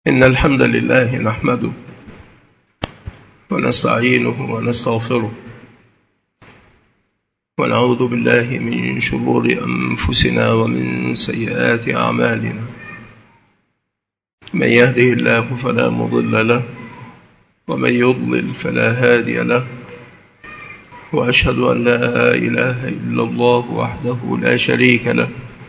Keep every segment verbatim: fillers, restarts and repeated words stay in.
إن الحمد لله نحمده ونستعينه ونستغفره ونعوذ بالله من شرور أنفسنا ومن سيئات أعمالنا. من يهده الله فلا مضل له ومن يضلل فلا هادي له، وأشهد أن لا إله إلا الله وحده لا شريك له،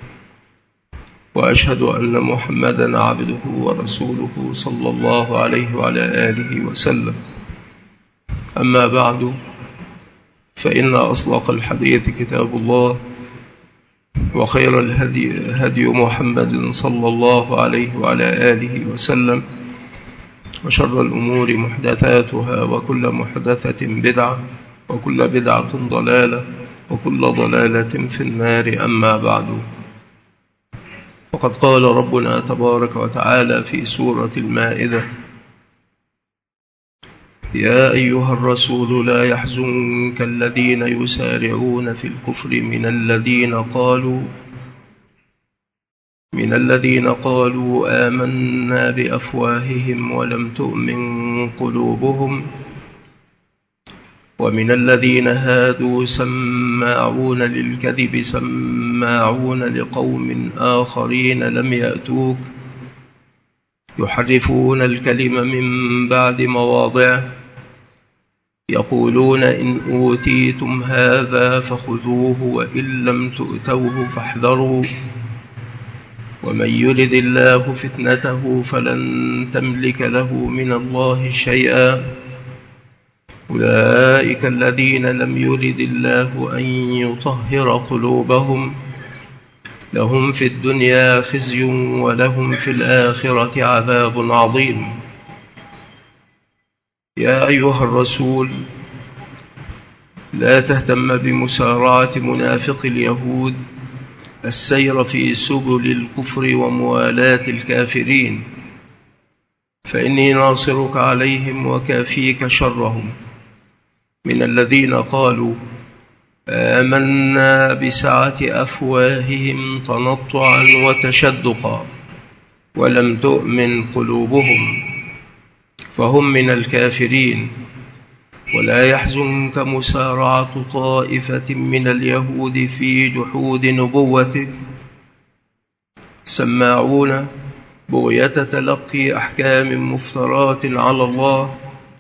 وأشهد أن محمدًا عبده ورسوله صلى الله عليه وعلى آله وسلم. أما بعد، فإن أصدق الحديث كتاب الله، وخير الهدي هدي محمد صلى الله عليه وعلى آله وسلم، وشر الأمور محدثاتها، وكل محدثة بدعة، وكل بدعة ضلالة، وكل ضلالة في النار. أما بعد، وقد قال ربنا تبارك وتعالى في سورة المائدة: يا أيها الرسول لا يحزنك الذين يسارعون في الكفر من الذين قالوا من الذين قالوا آمنا بأفواههم ولم تؤمن قلوبهم، ومن الذين هادوا سماعون للكذب سماعون لقوم آخرين لم يأتوك يحرفون الكلم من بعد مواضعه، يقولون إن أوتيتم هذا فخذوه وإن لم تؤتوه فاحذروا، ومن يرد الله فتنته فلن تملك له من الله شيئا، أولئك الذين لم يرد الله أن يطهر قلوبهم، لهم في الدنيا خزي ولهم في الآخرة عذاب عظيم. يا أيها الرسول لا تهتم بمسارعة منافق اليهود السير في سبل الكفر وموالاة الكافرين، فإني ناصرك عليهم وكافيك شرهم، من الذين قالوا آمنا بسعة أفواههم تنطعا وتشدقا ولم تؤمن قلوبهم، فهم من الكافرين. ولا يحزنك مسارعة طائفة من اليهود في جحود نبوتك، سماعون بغية تلقي أحكام مفترات على الله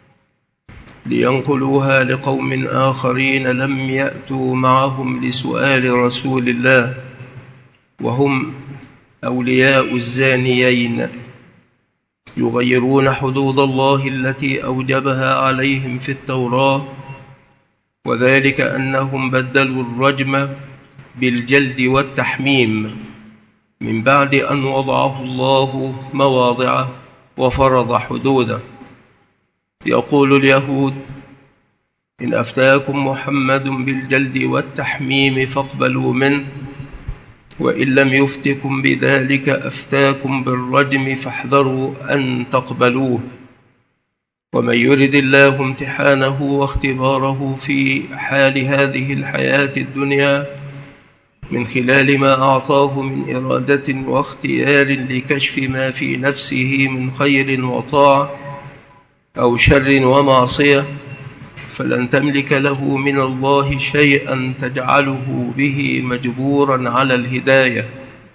لينقلوها لقوم آخرين لم يأتوا معهم لسؤال رسول الله، وهم أولياء الزانيين، يغيرون حدود الله التي أوجبها عليهم في التوراة، وذلك أنهم بدلوا الرجم بالجلد والتحميم من بعد أن وضعه الله مواضعه وفرض حدوده. يقول اليهود إن أفتاكم محمد بالجلد والتحميم فاقبلوا منه، وإن لم يفتكم بذلك أفتاكم بالرجم فاحذروا أن تقبلوه. ومن يرد الله امتحانه واختباره في حال هذه الحياة الدنيا من خلال ما أعطاه من إرادة واختيار لكشف ما في نفسه من خير وطاعة أو شر ومعصية، فلن تملك له من الله شيئا تجعله به مجبورا على الهداية.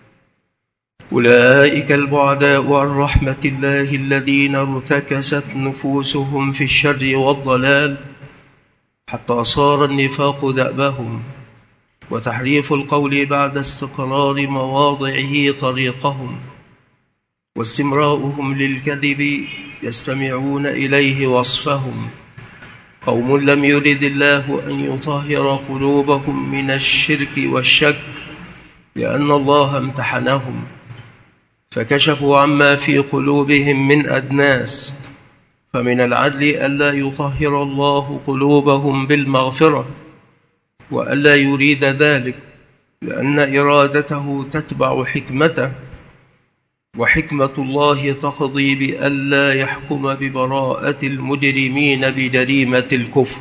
أولئك البعداء عن رحمة الله الذين ارتكست نفوسهم في الشر والضلال حتى صار النفاق دأبهم، وتحريف القول بعد استقرار مواضعه طريقهم، واستمراؤهم للكذب يستمعون إليه وصفهم. قوم لم يرد الله أن يطهر قلوبهم من الشرك والشك، لأن الله امتحنهم فكشفوا عما في قلوبهم من أدناس، فمن العدل ألا يطهر الله قلوبهم بالمغفرة، وألا يريد ذلك، لأن إرادته تتبع حكمته، وحكمة الله تقضي بألا يحكم ببراءة المجرمين بجريمة الكفر.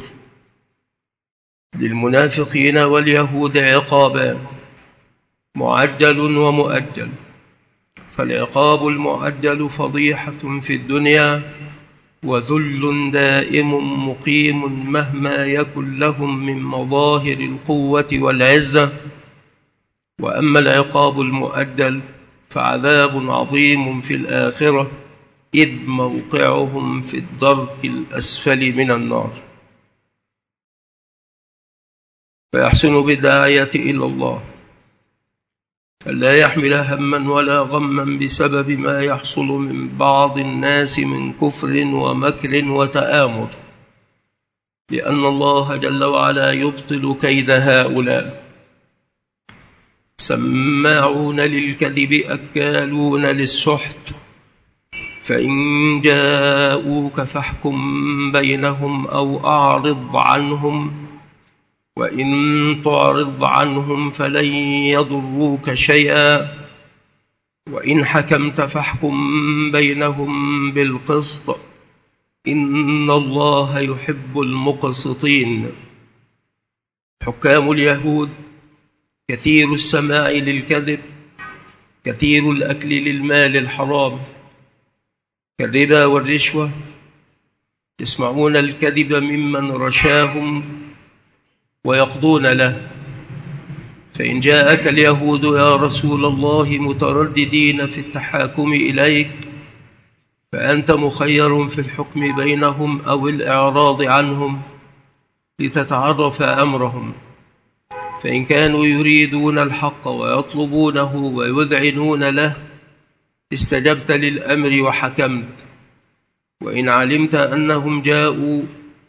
للمنافقين واليهود عقابان معجل ومؤجل، فالعقاب المؤجل فضيحة في الدنيا وذل دائم مقيم مهما يكن لهم من مظاهر القوة والعزة. وأما العقاب المؤجل فعذاب عظيم في الآخرة، إذ موقعهم في الدرك الأسفل من النار. فيحسن بالداعية إلى الله ألا يحمل هما ولا غما بسبب ما يحصل من بعض الناس من كفر ومكر وتآمر، لأن الله جل وعلا يبطل كيد هؤلاء. سماعون للكذب أكالون للسحت، فإن جاءوك فاحكم بينهم أو أعرض عنهم، وإن تعرض عنهم فلن يضروك شيئا، وإن حكمت فاحكم بينهم بالقسط، إن الله يحب المقسطين. حكام اليهود كثير السماع للكذب، كثير الأكل للمال الحرام كالربا والرشوة، يسمعون الكذب ممن رشاهم ويقضون له. فإن جاءك اليهود يا رسول الله مترددين في التحاكم إليك، فأنت مخير في الحكم بينهم أو الإعراض عنهم لتتعرف أمرهم. فإن كانوا يريدون الحق ويطلبونه ويذعنون له استجبت للأمر وحكمت. وإن علمت أنهم جاءوا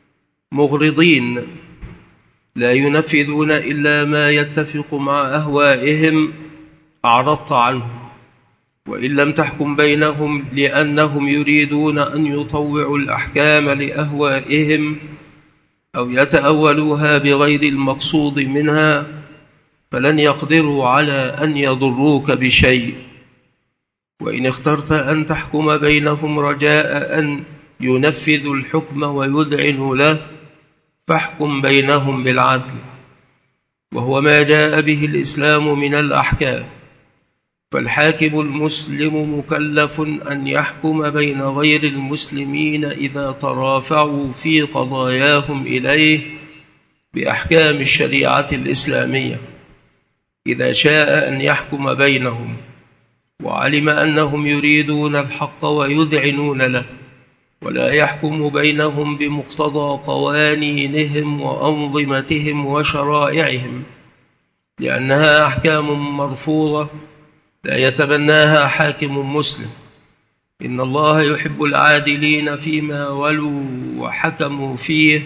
مغرضين لا ينفذون إلا ما يتفق مع أهوائهم أعرضت عنهم. وإن لم تحكم بينهم لأنهم يريدون أن يطوعوا الأحكام لأهوائهم أو يتأولوها بغير المقصود منها فلن يقدروا على أن يضروك بشيء. وإن اخترت أن تحكم بينهم رجاء أن ينفذوا الحكم ويذعنوا له فاحكم بينهم بالعدل، وهو ما جاء به الإسلام من الأحكام. فالحاكم المسلم مكلف أن يحكم بين غير المسلمين إذا ترافعوا في قضاياهم إليه بأحكام الشريعة الإسلامية، إذا شاء أن يحكم بينهم وعلم أنهم يريدون الحق ويذعنون له، ولا يحكم بينهم بمقتضى قوانينهم وأنظمتهم وشرائعهم، لأنها أحكام مرفوضة لا يتبناها حاكم مسلم. إن الله يحب العادلين فيما ولوا وحكموا فيه،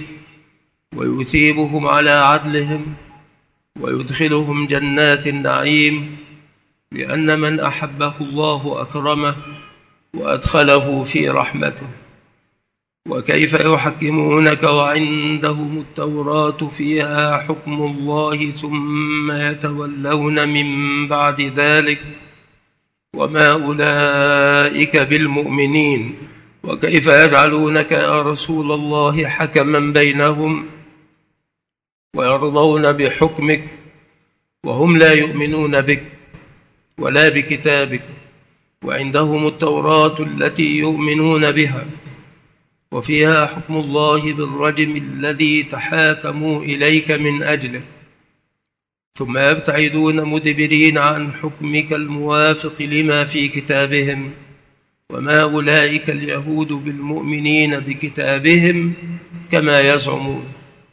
ويثيبهم على عدلهم ويدخلهم جنات النعيم، لأن من أحبه الله أكرمه وأدخله في رحمته. وكيف يحكمونك وعندهم التوراة فيها حكم الله ثم يتولون من بعد ذلك وما أولئك بالمؤمنين. وكيف يجعلونك يا رسول الله حكما بينهم ويرضون بحكمك وهم لا يؤمنون بك ولا بكتابك، وعندهم التوراة التي يؤمنون بها وفيها حكم الله بالرجم الذي تحاكموا إليك من أجله، ثم يبتعدون مدبرين عن حكمك الموافق لما في كتابهم، وما أولئك اليهود بالمؤمنين بكتابهم كما يزعمون.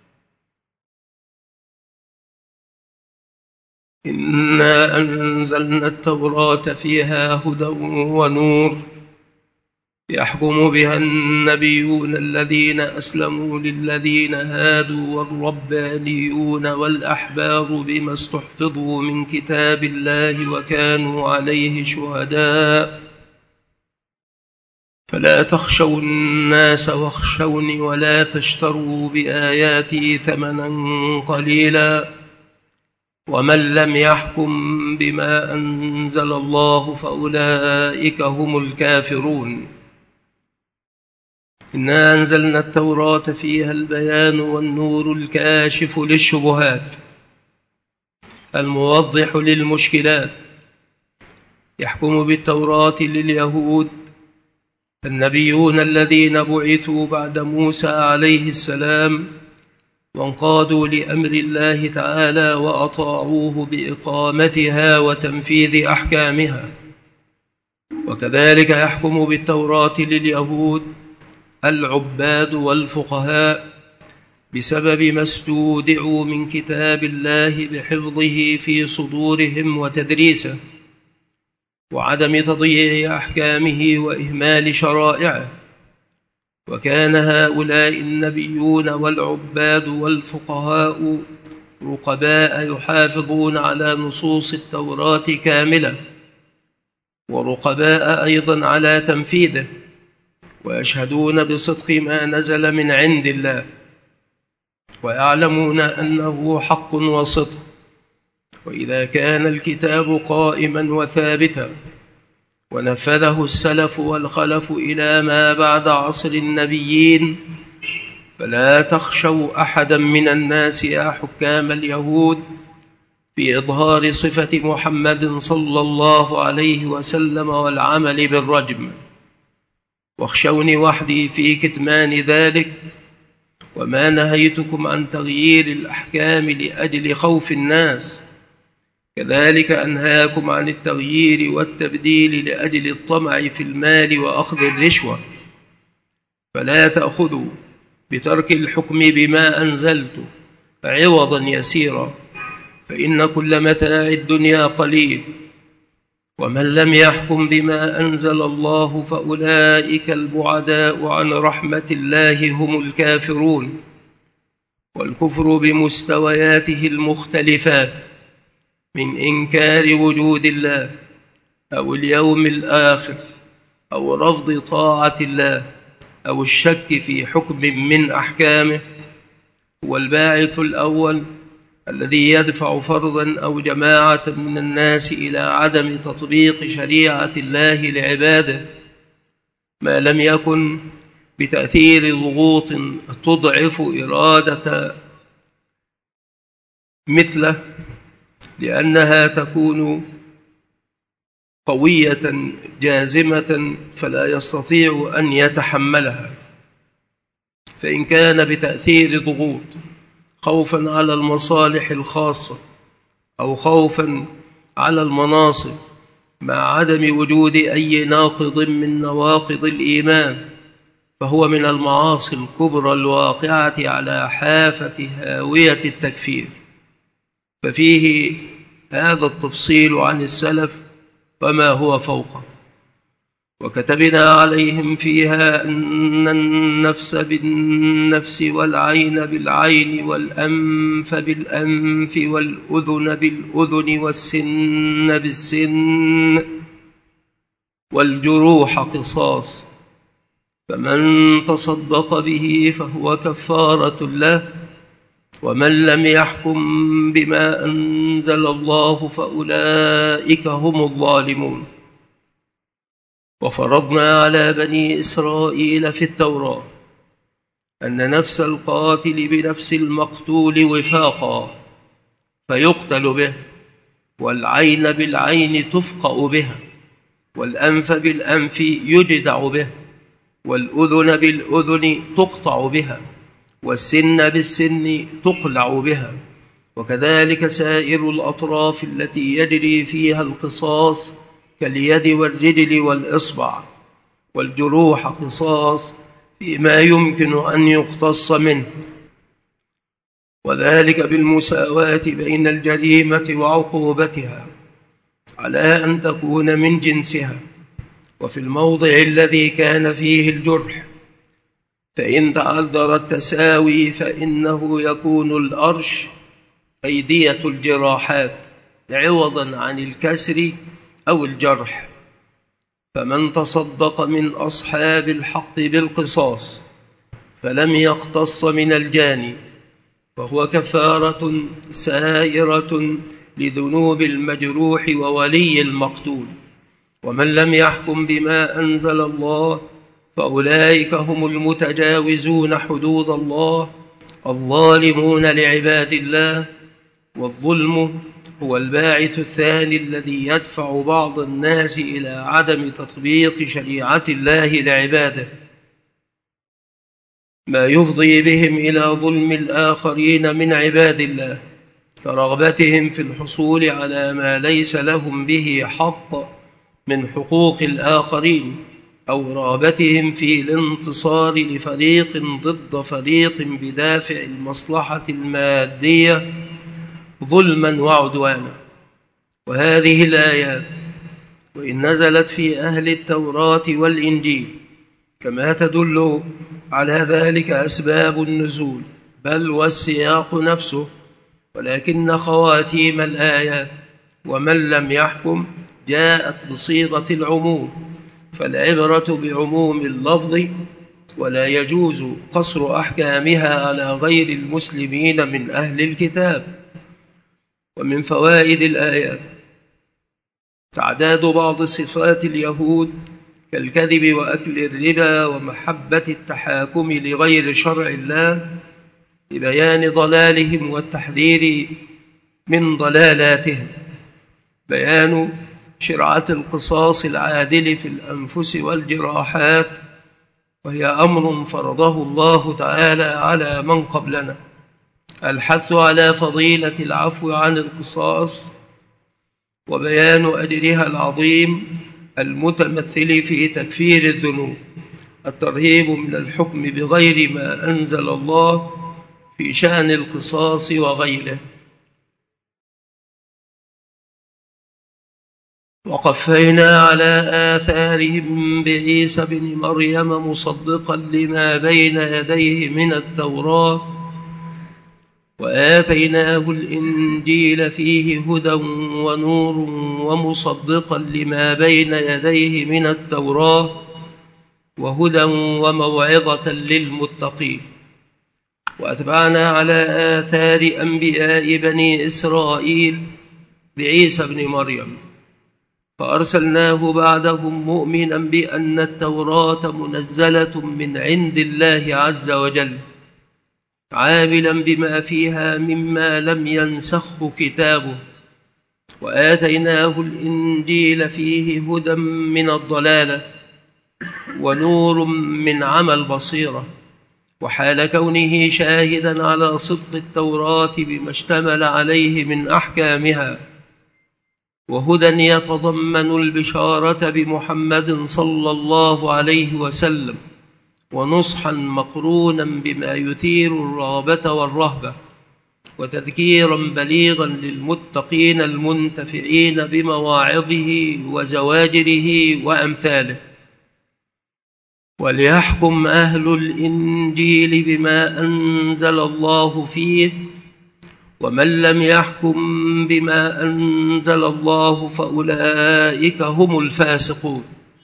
إنا أنزلنا التوراة فيها هدى ونور يحكم بها النبيون الذين أسلموا للذين هادوا والربانيون والأحبار بما استحفظوا من كتاب الله وكانوا عليه شهداء، فلا تخشوا الناس واخشوني ولا تشتروا بآياتي ثمنا قليلا، ومن لم يحكم بما أنزل الله فأولئك هم الكافرون. إنا أنزلنا التوراة فيها البيان والنور الكاشف للشبهات الموضح للمشكلات، يحكم بالتوراة لليهود النبيون الذين بعثوا بعد موسى عليه السلام وانقادوا لأمر الله تعالى وأطاعوه بإقامتها وتنفيذ أحكامها. وكذلك يحكم بالتوراة لليهود العباد والفقهاء بسبب ما استودعوا من كتاب الله بحفظه في صدورهم وتدريسه وعدم تضييع أحكامه وإهمال شرائعه. وكان هؤلاء النبيون والعباد والفقهاء رقباء يحافظون على نصوص التوراة كاملة، ورقباء أيضا على تنفيذه، ويشهدون بصدق ما نزل من عند الله، ويعلمون أنه حق وصدق. وإذا كان الكتاب قائما وثابتا ونفذه السلف والخلف إلى ما بعد عصر النبيين، فلا تخشوا أحدا من الناس يا حكام اليهود في إظهار صفة محمد صلى الله عليه وسلم والعمل بالرجم، واخشوني وحدي في كتمان ذلك. وما نهيتكم عن تغيير الأحكام لأجل خوف الناس، كذلك أنهاكم عن التغيير والتبديل لأجل الطمع في المال وأخذ الرشوة. فلا تأخذوا بترك الحكم بما أنزلت عوضا يسيرا، فإن كل متاع الدنيا قليل، ومن لم يحكم بما أنزل الله فأولئك البعداء عن رحمة الله هم الكافرون. والكفر بمستوياته المختلفات من إنكار وجود الله أو اليوم الآخر أو رفض طاعة الله أو الشك في حكم من أحكامه هو الباعث الأول الذي يدفع فردا أو جماعة من الناس إلى عدم تطبيق شريعة الله لعباده، ما لم يكن بتأثير ضغوط تضعف إرادة مثله، لأنها تكون قوية جازمة فلا يستطيع أن يتحملها. فإن كان بتأثير ضغوط خوفا على المصالح الخاصة أو خوفا على المناصب مع عدم وجود أي ناقض من نواقض الإيمان، فهو من المعاصي الكبرى الواقعة على حافة هاوية التكفير. ففيه هذا التفصيل عن السلف وما هو فوقه. وكتبنا عليهم فيها أن النفس بالنفس والعين بالعين والأنف بالأنف والأذن بالأذن والسن بالسن والجروح قصاص، فمن تصدق به فهو كفارة له، ومن لم يحكم بما أنزل الله فأولئك هم الظالمون. وفرضنا على بني إسرائيل في التوراة أن نفس القاتل بنفس المقتول وفاقا فيقتل به، والعين بالعين تفقأ بها، والأنف بالأنف يجدع به، والأذن بالأذن تقطع بها، والسن بالسن تقلع بها، وكذلك سائر الأطراف التي يجري فيها القصاص كاليد والرجل والإصبع. والجروح قصاص فيما يمكن أن يقتص منه، وذلك بالمساواة بين الجريمة وعقوبتها على أن تكون من جنسها. وفي الموضع الذي كان فيه الجرح فإن تعذر التساوي فإنه يكون الأرش أيدية الجراحات عوضا عن الكسر أو الجرح. فمن تصدق من أصحاب الحق بالقصاص فلم يقتص من الجاني فهو كفارة سائرة لذنوب المجروح وولي المقتول. ومن لم يحكم بما أنزل الله فأولئك هم المتجاوزون حدود الله الظالمون لعباد الله. والظلم هو الباعث الثاني الذي يدفع بعض الناس إلى عدم تطبيق شريعة الله لعباده، ما يفضي بهم إلى ظلم الآخرين من عباد الله، كرغبتهم في الحصول على ما ليس لهم به حق من حقوق الآخرين، أو رغبتهم في الانتصار لفريق ضد فريق بدافع المصلحة المادية ظلما وعدوانا. وهذه الآيات وإن نزلت في أهل التوراة والإنجيل كما تدل على ذلك أسباب النزول بل والسياق نفسه، ولكن خواتيم الآيات ومن لم يحكم جاءت بصيغة العموم، فالعبرة بعموم اللفظ ولا يجوز قصر أحكامها على غير المسلمين من أهل الكتاب. ومن فوائد الآيات تعداد بعض صفات اليهود كالكذب وأكل الربا ومحبة التحاكم لغير شرع الله لبيان ضلالهم والتحذير من ضلالاتهم. بيان شرعة القصاص العادل في الأنفس والجراحات، وهي أمر فرضه الله تعالى على من قبلنا. الحث على فضيلة العفو عن القصاص، وبيان أجرها العظيم المتمثل في تكفير الذنوب. الترهيب من الحكم بغير ما أنزل الله في شأن القصاص وغيره. وقفينا على آثارهم بعيسى بن مريم مصدقا لما بين يديه من التوراة، وآتيناه الإنجيل فيه هدى ونور ومصدقا لما بين يديه من التوراة وهدى وموعظة للمتقين. وأتبعنا على آثار أنبياء بني إسرائيل بعيسى بن مريم، فأرسلناه بعدهم مؤمنا بأن التوراة منزلة من عند الله عز وجل، عاملا بما فيها مما لم ينسخه كتابه. وآتيناه الإنجيل فيه هدى من الضلالة ونور من عمى البصيرة، وحال كونه شاهدا على صدق التوراة بما اشتمل عليه من أحكامها، وهدى يتضمن البشارة بمحمد صلى الله عليه وسلم، ونصحا مقرونا بما يثير الرغبة والرهبة، وتذكيرا بليغا للمتقين المنتفعين بمواعظه وزواجره وأمثاله. وليحكم أهل الإنجيل بما أنزل الله فيه، ومن لم يحكم بما أنزل الله فأولئك هم الفاسقون.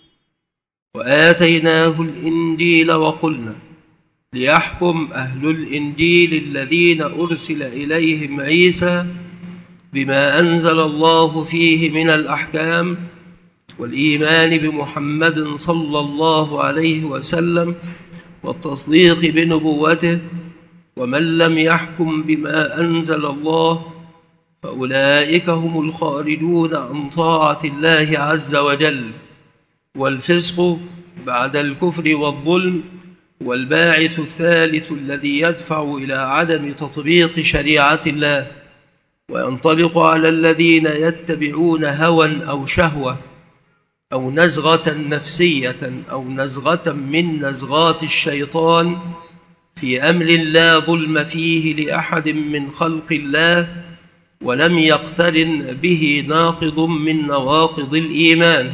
وآتيناه الإنجيل وقلنا ليحكم أهل الإنجيل الذين أرسل إليهم عيسى بما أنزل الله فيه من الأحكام والإيمان بمحمد صلى الله عليه وسلم والتصديق بنبوته. ومن لم يحكم بما أنزل الله فأولئك هم الخارجون عن طاعة الله عز وجل. والفسق بعد الكفر والظلم والباعث الثالث الذي يدفع إلى عدم تطبيق شريعة الله، وينطبق على الذين يتبعون هوى أو شهوة أو نزغة نفسية أو نزغة من نزغات الشيطان في أمر لا ظلم فيه لأحد من خلق الله، ولم يقترن به ناقض من نواقض الإيمان.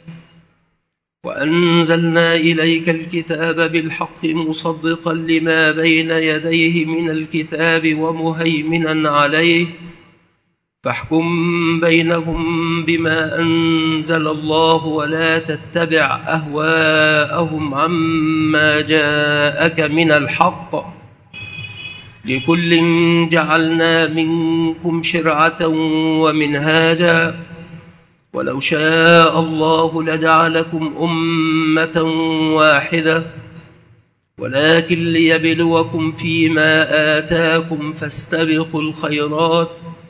وأنزلنا إليك الكتاب بالحق مصدقا لما بين يديه من الكتاب ومهيمنا عليه، فاحكم بينهم بما أنزل الله ولا تتبع أهواءهم عما جاءك من الحق، لكل جعلنا منكم شرعة ومنهاجا، ولو شاء الله لجعلكم أمة واحدة، ولكن ليبلوكم فيما آتاكم فاستبقوا الخيرات،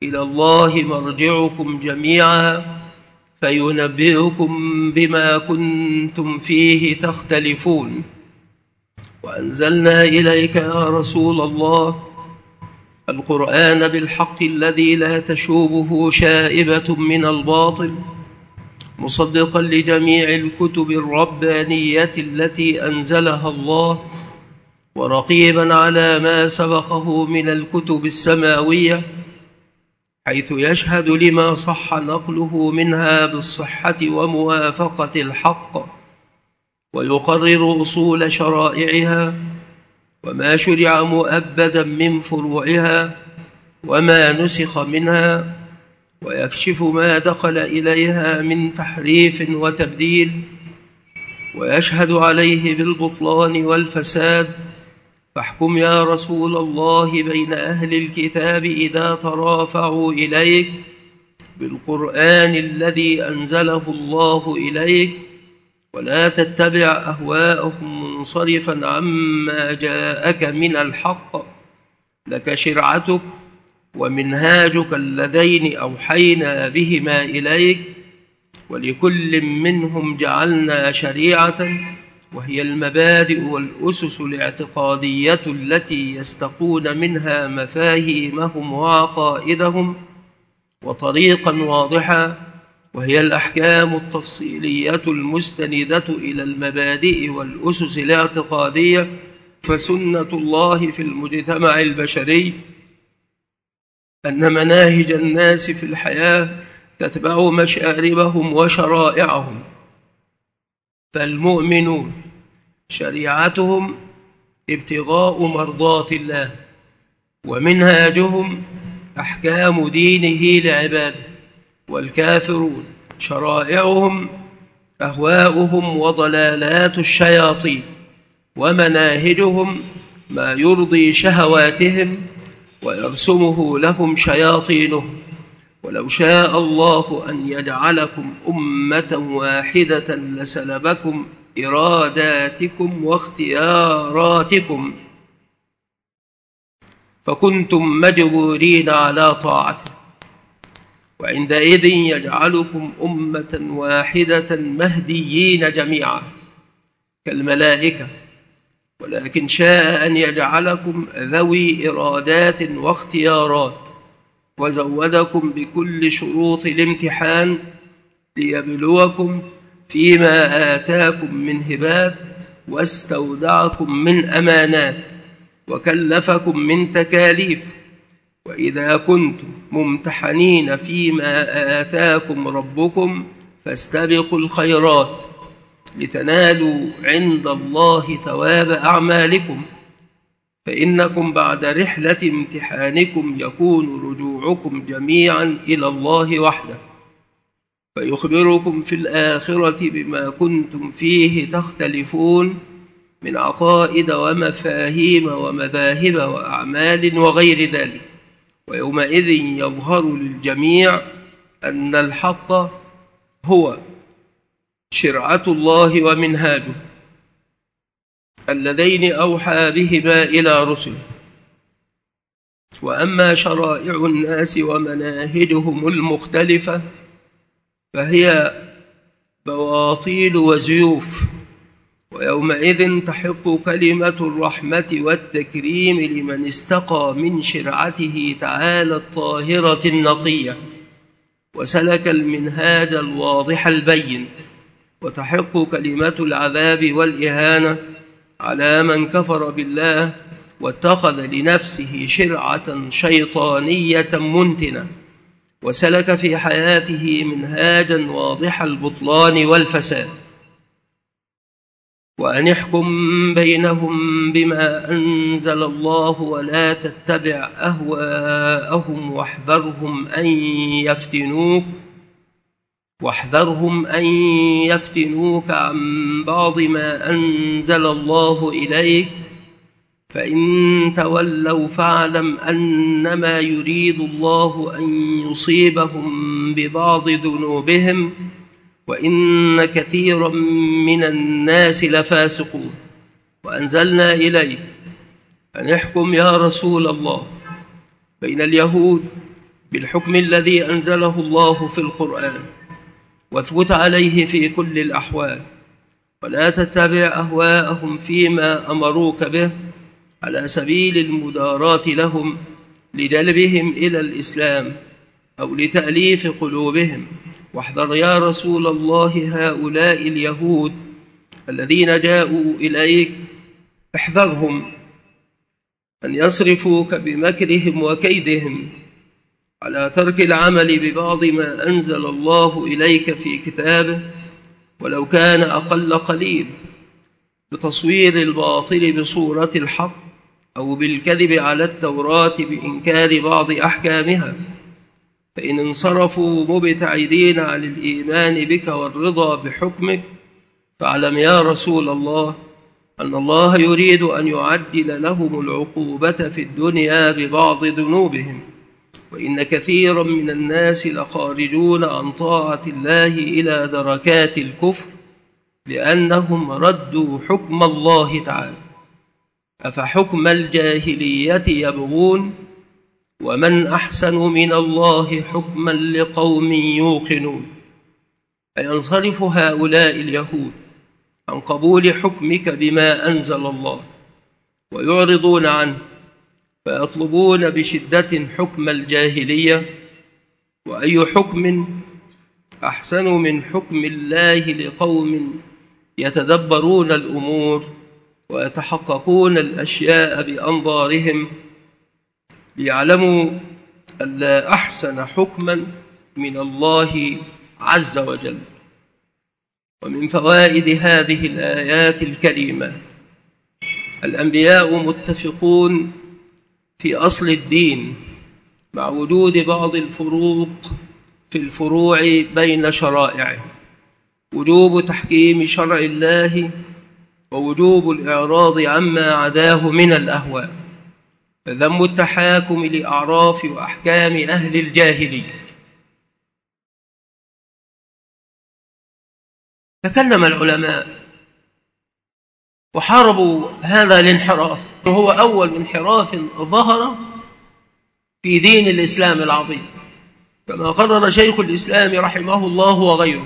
إلى الله مرجعكم جميعا فينبئكم بما كنتم فيه تختلفون. وأنزلنا إليك يا رسول الله القرآن بالحق الذي لا تشوبه شائبة من الباطل، مصدقا لجميع الكتب الربانية التي أنزلها الله، ورقيبا على ما سبقه من الكتب السماوية، حيث يشهد لما صح نقله منها بالصحة وموافقة الحق، ويقرر أصول شرائعها وما شرع مؤبدا من فروعها وما نسخ منها، ويكشف ما دخل إليها من تحريف وتبديل، ويشهد عليه بالبطلان والفساد. فاحكم يا رسول الله بين أهل الكتاب إذا ترافعوا إليك بالقرآن الذي أنزله الله إليك، ولا تتبع أهواءهم منصرفا عما جاءك من الحق، لك شرعتك ومنهاجك اللذين أوحينا بهما إليك، ولكل منهم جعلنا شريعة وهي المبادئ والأسس الاعتقادية التي يستقون منها مفاهيمهم وعقائدهم، وطريقا واضحا وهي الأحكام التفصيلية المستندة إلى المبادئ والأسس الاعتقادية. فسنة الله في المجتمع البشري أن مناهج الناس في الحياة تتبع مشاربهم وشرائعهم، فالمؤمنون شريعتهم ابتغاء مرضات الله، ومنهاجهم أحكام دينه لعباده، والكافرون شرائعهم أهواؤهم وضلالات الشياطين، ومناهجهم ما يرضي شهواتهم ويرسمه لهم شياطينهم. ولو شاء الله أن يجعلكم أمة واحدة لسلبكم إراداتكم واختياراتكم، فكنتم مجبورين على طاعته، وعندئذ يجعلكم أمة واحدة مهديين جميعا كالملائكة، ولكن شاء أن يجعلكم ذوي إرادات واختيارات، وزودكم بكل شروط الامتحان ليبلوكم فيما آتاكم من هبات، واستودعكم من أمانات، وكلفكم من تكاليف. وإذا كنتم ممتحنين فيما آتاكم ربكم فاستبقوا الخيرات لتنالوا عند الله ثواب أعمالكم، فإنكم بعد رحلة امتحانكم يكون رجوعكم جميعا إلى الله وحده، فيخبركم في الآخرة بما كنتم فيه تختلفون من عقائد ومفاهيم ومذاهب وأعمال وغير ذلك. ويومئذ يظهر للجميع أن الحق هو شرعة الله ومنهاجه اللذين أوحى بهما إلى رسله. وأما شرائع الناس ومناهجهم المختلفة فهي بواطيل وزيوف، ويومئذ تحق كلمة الرحمة والتكريم لمن استقى من شرعته تعالى الطاهرة النقية وسلك المنهاج الواضح البين، وتحق كلمة العذاب والإهانة على من كفر بالله واتخذ لنفسه شرعة شيطانية منتنة وسلك في حياته منهاجا واضح البطلان والفساد. وأن احكم بينهم بما أنزل الله ولا تتبع أهواءهم واحذرهم أن يفتنوك واحذرهم أن يفتنوك عن بعض ما أنزل الله إليك، فإن تولوا فاعلم أنما يريد الله أن يصيبهم ببعض ذنوبهم وإن كثيرا من الناس لفاسقون. وأنزلنا إليك أن احكم يا رسول الله بين اليهود بالحكم الذي أنزله الله في القرآن، واثبت عليه في كل الأحوال، ولا تتبع أهواءهم فيما أمروك به على سبيل المداراة لهم لجلبهم إلى الإسلام أو لتأليف قلوبهم. واحذر يا رسول الله هؤلاء اليهود الذين جاءوا إليك، احذرهم أن يصرفوك بمكرهم وكيدهم على ترك العمل ببعض ما أنزل الله إليك في كتابه ولو كان أقل قليل، بتصوير الباطل بصورة الحق أو بالكذب على التوراة بإنكار بعض أحكامها. فإن انصرفوا مبتعدين عن الإيمان بك والرضا بحكمك، فاعلم يا رسول الله أن الله يريد أن يعدل لهم العقوبة في الدنيا ببعض ذنوبهم، وإن كثيرا من الناس لخارجون عن طاعة الله إلى دركات الكفر لأنهم ردوا حكم الله تعالى. أفحكم الجاهلية يبغون ومن أحسن من الله حكما لقوم يوقنون. أينصرف هؤلاء اليهود عن قبول حكمك بما أنزل الله ويعرضون عنه، فيطلبون بشدة حكم الجاهلية؟ وأي حكم أحسن من حكم الله لقوم يتدبرون الأمور ويتحققون الأشياء بأنظارهم ليعلموا أن لا أحسن حكما من الله عز وجل. ومن فوائد هذه الآيات الكريمات: الأنبياء متفقون في أصل الدين مع وجود بعض الفروق في الفروع بين شرائعهم، وجوب تحكيم شرع الله ووجوب الإعراض عما عداه من الأهواء، فذم التحاكم لأعراف وأحكام أهل الجاهلية. تكلم العلماء وحاربوا هذا الانحراف، وهو أول انحراف ظهر في دين الإسلام العظيم، كما قرر شيخ الإسلام رحمه الله وغيره.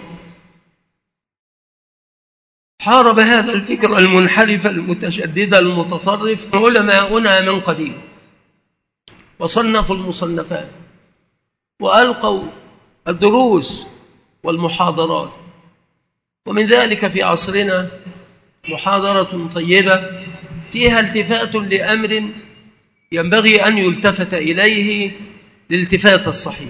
حارب هذا الفكر المنحرف المتشدد المتطرف علماؤنا من قديم، وصنفوا المصنفات وألقوا الدروس والمحاضرات. ومن ذلك في عصرنا محاضرة طيبة فيها التفات لأمر ينبغي أن يلتفت إليه الالتفات الصحيح،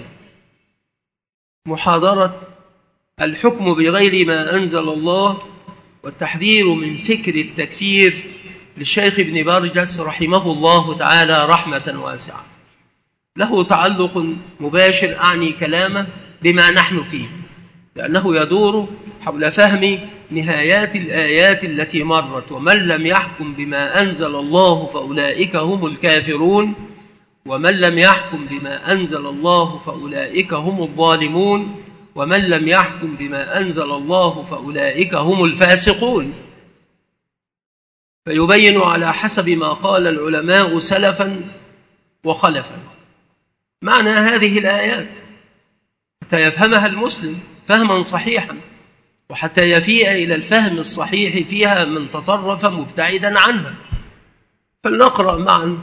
محاضرة الحكم بغير ما أنزل الله والتحذير من فكر التكفير للشيخ ابن برجس رحمه الله تعالى رحمة واسعة، له تعلق مباشر أعني كلامه بما نحن فيه، لأنه يدور حول فهم نهايات الآيات التي مرت: ومن لم يحكم بما أنزل الله فأولئك هم الكافرون، ومن لم يحكم بما أنزل الله فأولئك هم الظالمون، ومن لم يحكم بما أنزل الله فأولئك هم الفاسقون. فيبين على حسب ما قال العلماء سلفا وخلفا معنى هذه الآيات حتى يفهمها المسلم فهما صحيحا، وحتى يفيء إلى الفهم الصحيح فيها من تطرف مبتعدا عنها. فلنقرأ معا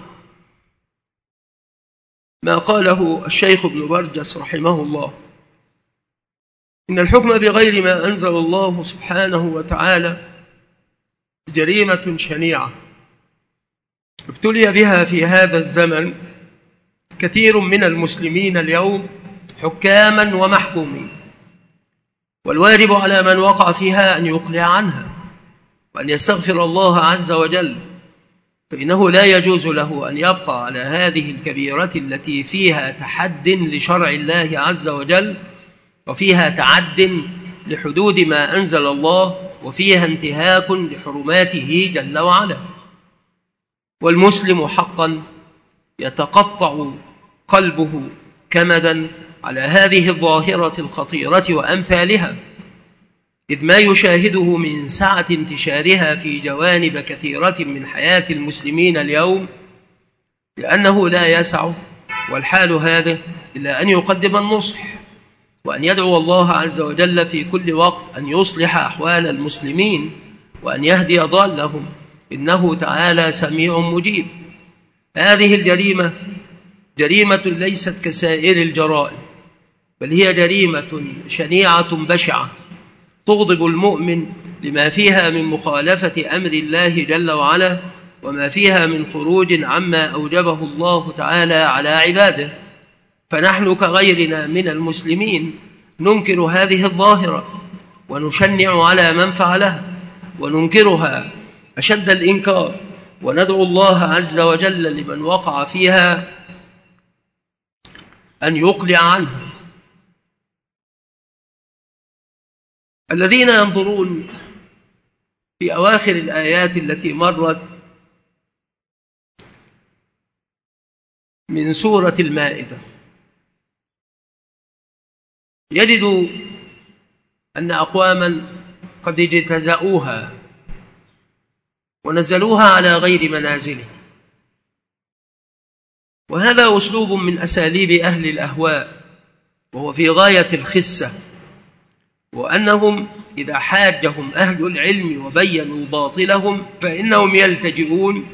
ما قاله الشيخ ابن برجس رحمه الله: إن الحكم بغير ما أنزل الله سبحانه وتعالى جريمة شنيعة ابتلي بها في هذا الزمن كثير من المسلمين اليوم حكاما ومحكومين، والواجب على من وقع فيها أن يقلع عنها وأن يستغفر الله عز وجل، فإنه لا يجوز له أن يبقى على هذه الكبيرة التي فيها تحد لشرع الله عز وجل، وفيها تعد لحدود ما أنزل الله، وفيها انتهاك لحرماته جل وعلا. والمسلم حقا يتقطع قلبه كمدا على هذه الظاهرة الخطيرة وأمثالها، إذ ما يشاهده من سعة انتشارها في جوانب كثيرة من حياة المسلمين اليوم، لأنه لا يسع، والحال هذا إلا أن يقدم النصح، وأن يدعو الله عز وجل في كل وقت أن يصلح أحوال المسلمين وأن يهدي ضالهم، إنه تعالى سميع مجيب. هذه الجريمة جريمة ليست كسائر الجرائم، بل هي جريمة شنيعة بشعة تغضب المؤمن لما فيها من مخالفة أمر الله جل وعلا، وما فيها من خروج عما أوجبه الله تعالى على عباده. فنحن كغيرنا من المسلمين ننكر هذه الظاهرة ونشنع على من فعلها وننكرها أشد الإنكار، وندعو الله عز وجل لمن وقع فيها أن يقلع عنه. الذين ينظرون في أواخر الآيات التي مرت من سورة المائدة يجدوا أن أقواما قد اجتزأوها ونزلوها على غير منازله، وهذا أسلوب من أساليب أهل الأهواء، وهو في غاية الخسة، وأنهم إذا حاجهم أهل العلم وبينوا باطلهم فإنهم يلتجئون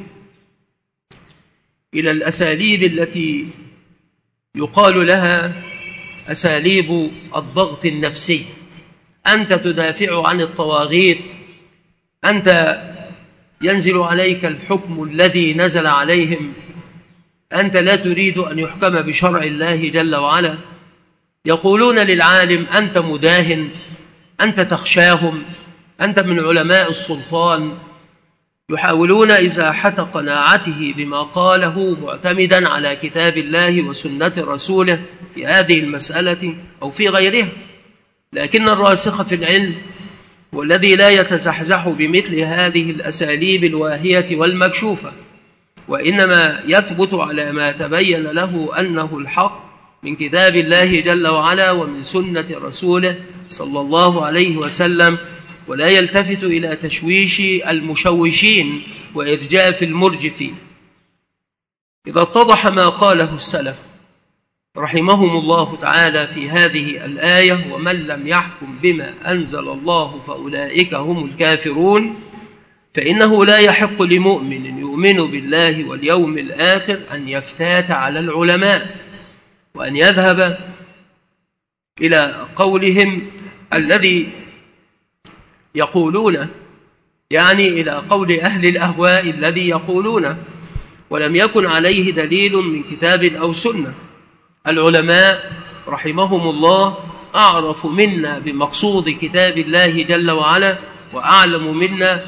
إلى الأساليب التي يقال لها أساليب الضغط النفسي. أنت تدافع عن الطواغيت، أنت ينزل عليك الحكم الذي نزل عليهم، أنت لا تريد أن يحكم بشرع الله جل وعلا. يقولون للعالم أنت مداهن، أنت تخشاهم، أنت من علماء السلطان، يحاولون إزاحة قناعته بما قاله معتمدا على كتاب الله وسنة رسوله في هذه المسألة أو في غيرها. لكن الراسخ في العلم والذي لا يتزحزح بمثل هذه الأساليب الواهية والمكشوفة، وإنما يثبت على ما تبين له أنه الحق من كتاب الله جل وعلا ومن سنة رسوله صلى الله عليه وسلم، ولا يلتفت إلى تشويش المشوشين وإرجاف المرجفين. إذا اتضح ما قاله السلف رحمهم الله تعالى في هذه الآية: ومن لم يحكم بما أنزل الله فأولئك هم الكافرون، فإنه لا يحق لمؤمن يؤمن بالله واليوم الآخر أن يفتات على العلماء وأن يذهب إلى قولهم الذي يقولون، يعني إلى قول أهل الأهواء الذي يقولون ولم يكن عليه دليل من كتاب أو سنة. العلماء رحمهم الله أعرف منا بمقصود كتاب الله جل وعلا، وأعلم منا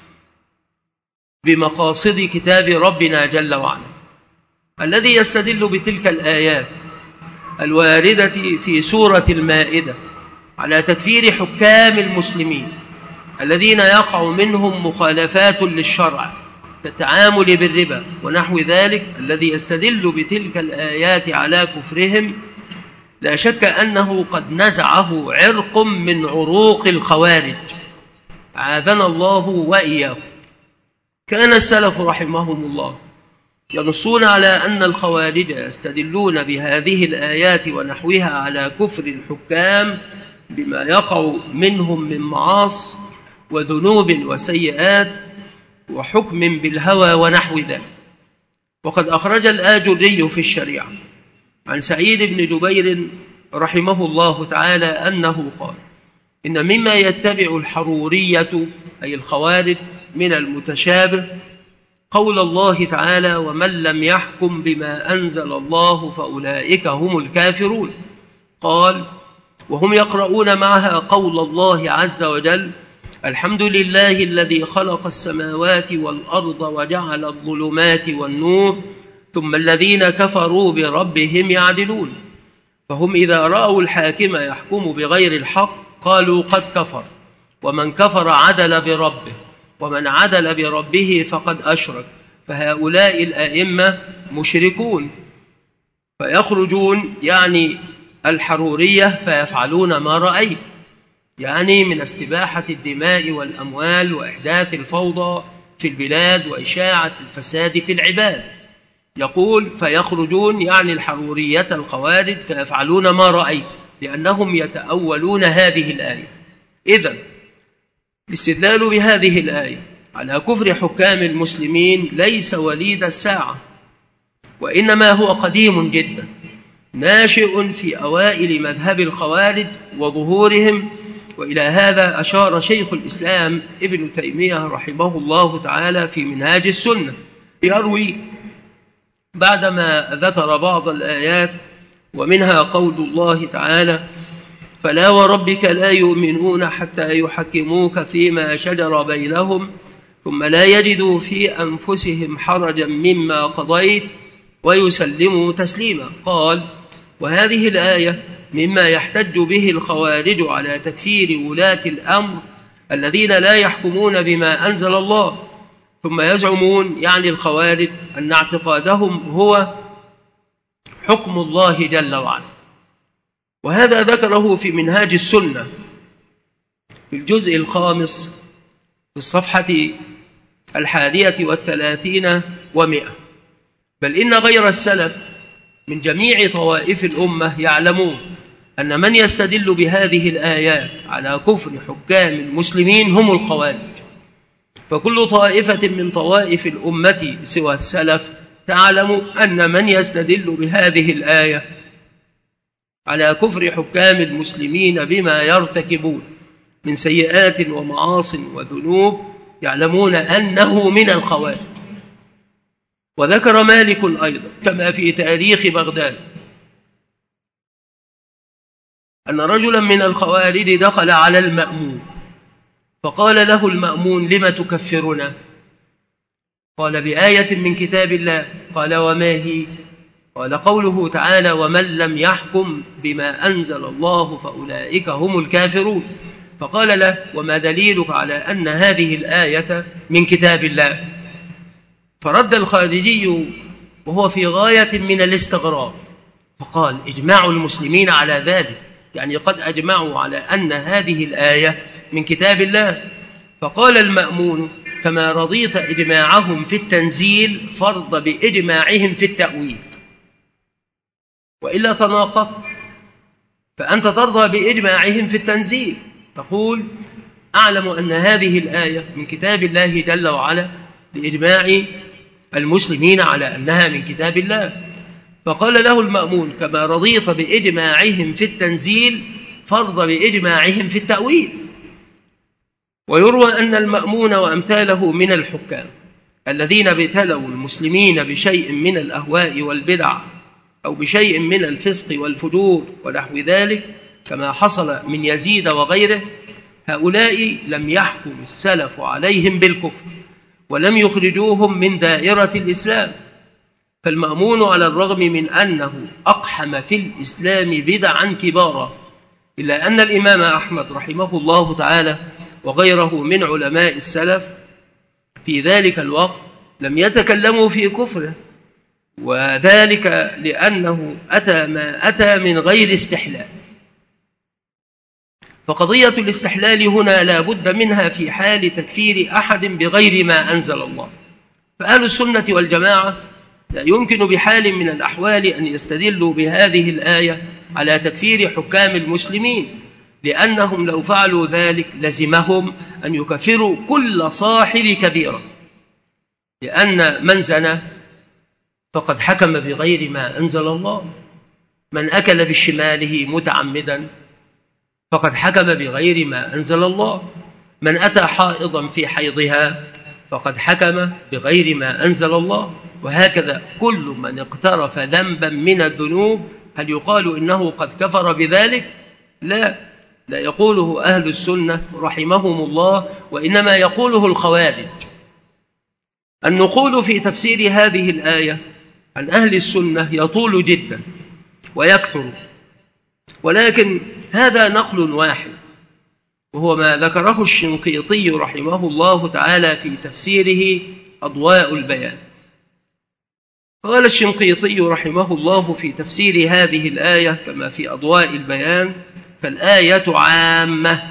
بمقاصد كتاب ربنا جل وعلا. الذي يستدل بتلك الآيات الواردة في سورة المائدة على تكفير حكام المسلمين الذين يقع منهم مخالفات للشرع كالتعامل بالربا ونحو ذلك، الذي يستدل بتلك الآيات على كفرهم لا شك أنه قد نزعه عرق من عروق الخوارج، عاذنا الله وإياه. كان السلف رحمهم الله ينصون على أن الخوارج يستدلون بهذه الآيات ونحوها على كفر الحكام بما يقع منهم من معاصي وذنوب وسيئات وحكم بالهوى ونحو ذلك. وقد أخرج الآجري في الشريعة عن سعيد بن جبير رحمه الله تعالى أنه قال: إن مما يتبع الحرورية أي الخوارج من المتشابه قول الله تعالى: ومن لم يحكم بما أنزل الله فأولئك هم الكافرون. قال: وهم يقرؤون معها قول الله عز وجل: الحمد لله الذي خلق السماوات والأرض وجعل الظلمات والنور ثم الذين كفروا بربهم يعدلون. فهم إذا رأوا الحاكم يحكم بغير الحق قالوا قد كفر، ومن كفر عدل بربه، ومن عدل بربه فقد أشرك، فهؤلاء الأئمة مشركون. فيخرجون يعني الحرورية فيفعلون ما رأيت، يعني من استباحة الدماء والأموال وإحداث الفوضى في البلاد وإشاعة الفساد في العباد. يقول فيخرجون يعني الحرورية الخوارج فيفعلون ما رأيت، لأنهم يتأولون هذه الآية. إذن الاستدلال بهذه الآية على كفر حكام المسلمين ليس وليد الساعة، وإنما هو قديم جدا، ناشئ في أوائل مذهب الخوارج وظهورهم. وإلى هذا أشار شيخ الإسلام ابن تيمية رحمه الله تعالى في منهاج السنة، يروي بعدما ذكر بعض الآيات ومنها قول الله تعالى فلا وربك لا يؤمنون حتى يحكموك فيما شجر بينهم ثم لا يجدوا في أنفسهم حرجا مما قضيت ويسلموا تسليما. قال وهذه الآية مما يحتج به الخوارج على تكفير ولاة الأمر الذين لا يحكمون بما أنزل الله، ثم يزعمون يعني الخوارج أن اعتقادهم هو حكم الله جل وعلا. وهذا ذكره في منهاج السنة في الجزء الخامس في الصفحة الحادية والثلاثين ومئة. بل إن غير السلف من جميع طوائف الأمة يعلمون أن من يستدل بهذه الآيات على كفر حكام المسلمين هم الخوارج. فكل طائفة من طوائف الأمة سوى السلف تعلم أن من يستدل بهذه الآية على كفر حكام المسلمين بما يرتكبون من سيئات ومعاصٍ وذنوب يعلمون أنه من الخوارج. وذكر مالك أيضا كما في تاريخ بغداد أن رجلا من الخوارج دخل على المأمون فقال له المأمون لم تكفرنا؟ قال بآية من كتاب الله. قال وما هي؟ قال قوله تعالى ومن لم يحكم بما أنزل الله فأولئك هم الكافرون. فقال له وما دليلك على أن هذه الآية من كتاب الله؟ فرد الخارجي وهو في غاية من الاستغراب فقال إجماع المسلمين على ذلك، يعني قد أجمعوا على أن هذه الآية من كتاب الله. فقال المأمون كما رضيت إجماعهم في التنزيل فرض بإجماعهم في التأويل، وإلا تناقضت، فأنت ترضى بإجماعهم في التنزيل تقول أعلم أن هذه الآية من كتاب الله جل وعلا بإجماع المسلمين على أنها من كتاب الله. فقال له المأمون كما رضيت بإجماعهم في التنزيل فرض بإجماعهم في التأويل. ويروى أن المأمون وأمثاله من الحكام الذين ابتلوا المسلمين بشيء من الأهواء والبدع أو بشيء من الفسق والفجور ونحو ذلك كما حصل من يزيد وغيره، هؤلاء لم يحكم السلف عليهم بالكفر ولم يخرجوهم من دائرة الإسلام. فالمأمون على الرغم من أنه أقحم في الإسلام بدعا كبارا، إلا أن الإمام أحمد رحمه الله تعالى وغيره من علماء السلف في ذلك الوقت لم يتكلموا في كفره، وذلك لأنه أتى ما أتى من غير استحلال. فقضية الاستحلال هنا لا بد منها في حال تكفير أحد بغير ما أنزل الله. فأهل السنة والجماعة لا يمكن بحال من الأحوال أن يستدلوا بهذه الآية على تكفير حكام المسلمين، لأنهم لو فعلوا ذلك لزمهم أن يكفروا كل صاحب كبيرة، لأن من زنى فقد حكم بغير ما أنزل الله، من أكل بشماله متعمدا فقد حكم بغير ما أنزل الله، من أتى حائضا في حيضها فقد حكم بغير ما أنزل الله. وهكذا كل من اقترف ذنبا من الذنوب هل يقال إنه قد كفر بذلك؟ لا، لا يقوله أهل السنة رحمهم الله، وإنما يقوله الخوارج. النقول في تفسير هذه الآية عن أهل السنة يطول جدا ويكثر، ولكن هذا نقل واحد وهو ما ذكره الشنقيطي رحمه الله تعالى في تفسيره أضواء البيان. قال الشنقيطي رحمه الله في تفسير هذه الآية كما في أضواء البيان فالآية عامة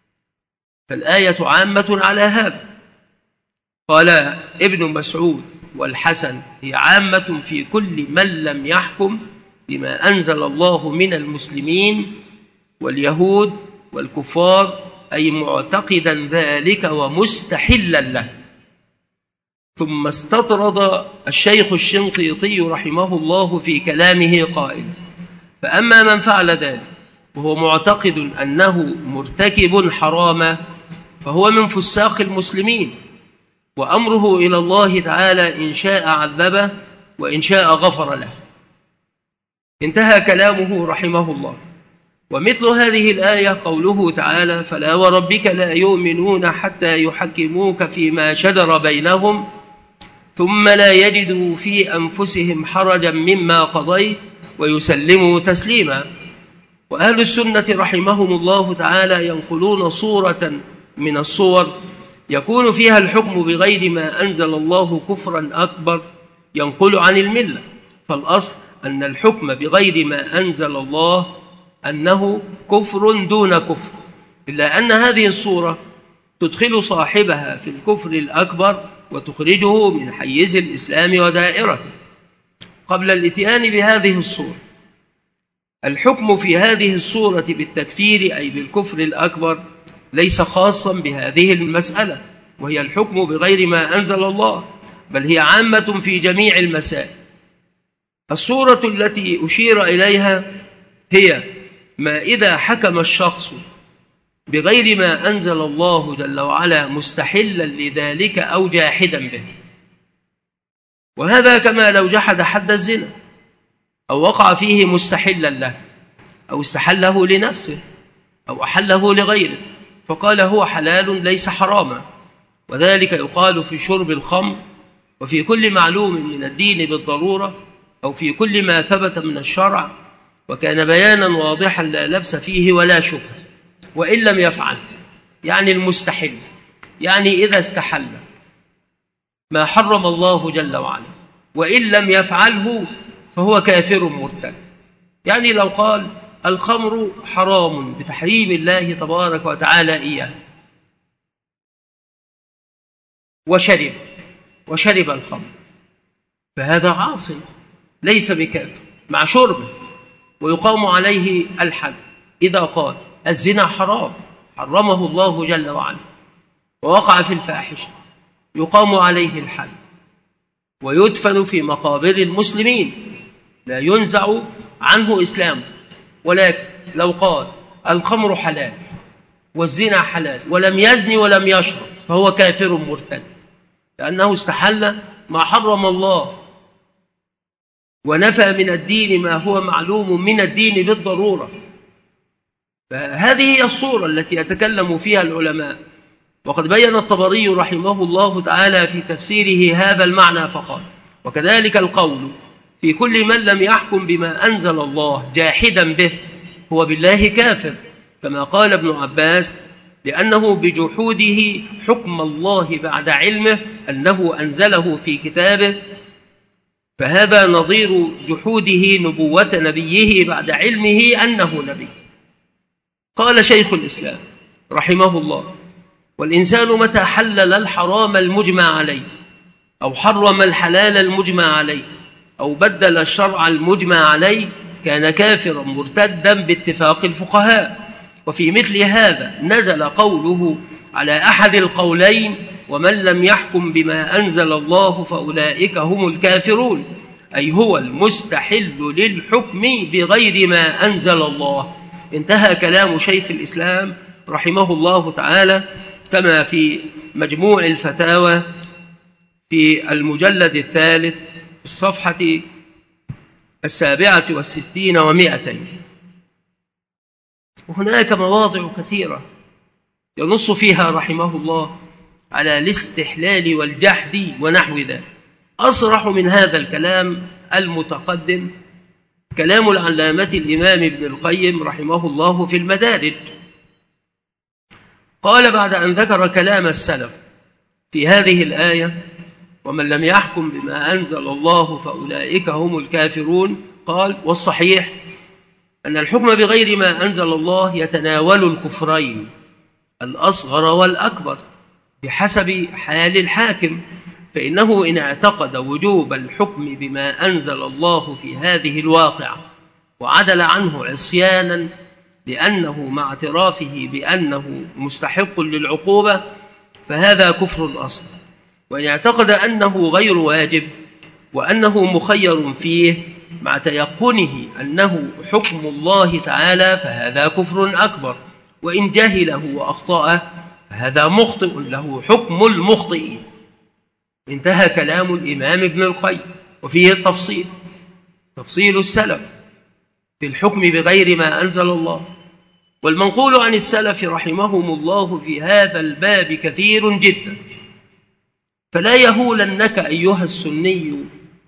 فالآية عامة على هذا. قال ابن مسعود والحسن هي عامة في كل من لم يحكم بما أنزل الله من المسلمين واليهود والكفار، أي معتقدا ذلك ومستحلا له. ثم استطرد الشيخ الشنقيطي رحمه الله في كلامه قائلا: فأما من فعل ذلك وهو معتقد أنه مرتكب حراما فهو من فساق المسلمين، وأمره إلى الله تعالى إن شاء عذبه وإن شاء غفر له. انتهى كلامه رحمه الله. ومثل هذه الآية قوله تعالى: فلا وربك لا يؤمنون حتى يحكموك فيما شجر بينهم ثم لا يجدوا في أنفسهم حرجا مما قضيت ويسلموا تسليما. وأهل السنة رحمهم الله تعالى ينقلون صورة من الصور يكون فيها الحكم بغير ما أنزل الله كفرا أكبر ينقل عن الملة، فالأصل أن الحكم بغير ما أنزل الله أنه كفر دون كفر، إلا أن هذه الصورة تدخل صاحبها في الكفر الأكبر وتخرجه من حيز الإسلام ودائرته. قبل الاتيان بهذه الصورة، الحكم في هذه الصورة بالتكفير أي بالكفر الأكبر ليس خاصا بهذه المسألة وهي الحكم بغير ما أنزل الله، بل هي عامة في جميع المسائل. الصورة التي أشير إليها هي ما إذا حكم الشخص بغير ما أنزل الله جل وعلا مستحلا لذلك أو جاحدا به، وهذا كما لو جحد حد الزنا أو وقع فيه مستحلا له أو استحله لنفسه أو أحله لغيره فقال هو حلال ليس حراما. وذلك يقال في شرب الخمر وفي كل معلوم من الدين بالضرورة أو في كل ما ثبت من الشرع وكان بيانا واضحا لا لبس فيه ولا شبهة. وإن لم يفعل يعني المستحل، يعني إذا استحل ما حرم الله جل وعلا وإن لم يفعله فهو كافر مرتد. يعني لو قال الخمر حرام بتحريم الله تبارك وتعالى إياه وشرب وشرب الخمر فهذا عاصي ليس بكافر مع شربه، ويقام عليه الحد. إذا قال الزنا حرام حرمه الله جل وعلا ووقع في الفاحشة يقام عليه الحد ويدفن في مقابر المسلمين لا ينزع عنه إسلامه. ولكن لو قال الخمر حلال والزنا حلال ولم يزني ولم يشرب فهو كافر مرتد، لأنه استحل ما حرم الله ونفى من الدين ما هو معلوم من الدين بالضرورة. فهذه هي الصورة التي يتكلم فيها العلماء. وقد بين الطبري رحمه الله تعالى في تفسيره هذا المعنى فقال: وكذلك القول في كل من لم يحكم بما أنزل الله جاحدا به هو بالله كافر، كما قال ابن عباس: لأنه بجحوده حكم الله بعد علمه أنه أنزله في كتابه، فهذا نظير جحوده نبوة نبيه بعد علمه أنه نبي. قال شيخ الإسلام رحمه الله: والإنسان متى حلل الحرام المجمع عليه أو حرم الحلال المجمع عليه أو بدل الشرع المجمع عليه كان كافرا مرتدا باتفاق الفقهاء. وفي مثل هذا نزل قوله على أحد القولين: ومن لم يحكم بما أنزل الله فأولئك هم الكافرون، أي هو المستحل للحكم بغير ما أنزل الله. انتهى كلام شيخ الإسلام رحمه الله تعالى كما في مجموع الفتاوى في المجلد الثالث في الصفحة السابعة والستين ومائتين. وهناك مواضع كثيرة ينص فيها رحمه الله على الاستحلال والجحد ونحو ذلك. أصرح من هذا الكلام المتقدم كلام العلامة الإمام ابن القيم رحمه الله في المدارج. قال بعد أن ذكر كلام السلف في هذه الآية: ومن لم يحكم بما أنزل الله فأولئك هم الكافرون، قال: والصحيح أن الحكم بغير ما أنزل الله يتناول الكفرين الأصغر والأكبر بحسب حال الحاكم، فإنه إن اعتقد وجوب الحكم بما أنزل الله في هذه الواقعة وعدل عنه عصيانا لأنه مع اعترافه بأنه مستحق للعقوبة فهذا كفر أصغر، وإن اعتقد أنه غير واجب وأنه مخير فيه مع تيقنه أنه حكم الله تعالى فهذا كفر أكبر، وإن جهله وأخطأه فهذا مخطئ له حكم المخطئين. انتهى كلام الإمام ابن القيم، وفيه التفصيل تفصيل السلف في الحكم بغير ما أنزل الله. والمنقول عن السلف رحمهم الله في هذا الباب كثير جدا، فلا يهولنك أيها السني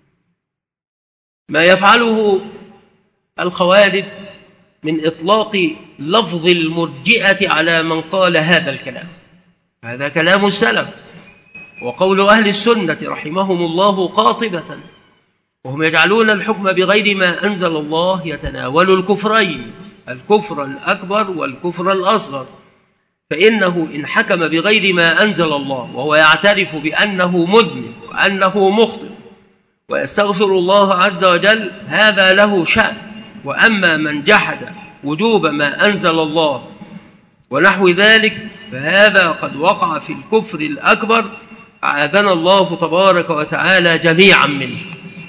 ما يفعله الخوارج من إطلاق لفظ المرجئة على من قال هذا الكلام. هذا كلام السلف وقول أهل السنة رحمهم الله قاطبة، وهم يجعلون الحكم بغير ما أنزل الله يتناول الكفرين، الكفر الأكبر والكفر الأصغر. فإنه إن حكم بغير ما أنزل الله وهو يعترف بأنه مذنب وأنه مخطئ ويستغفر الله عز وجل هذا له شأن، وأما من جحد وجوب ما أنزل الله ونحو ذلك فهذا قد وقع في الكفر الأكبر، أعاذنا الله تبارك وتعالى جميعا منه.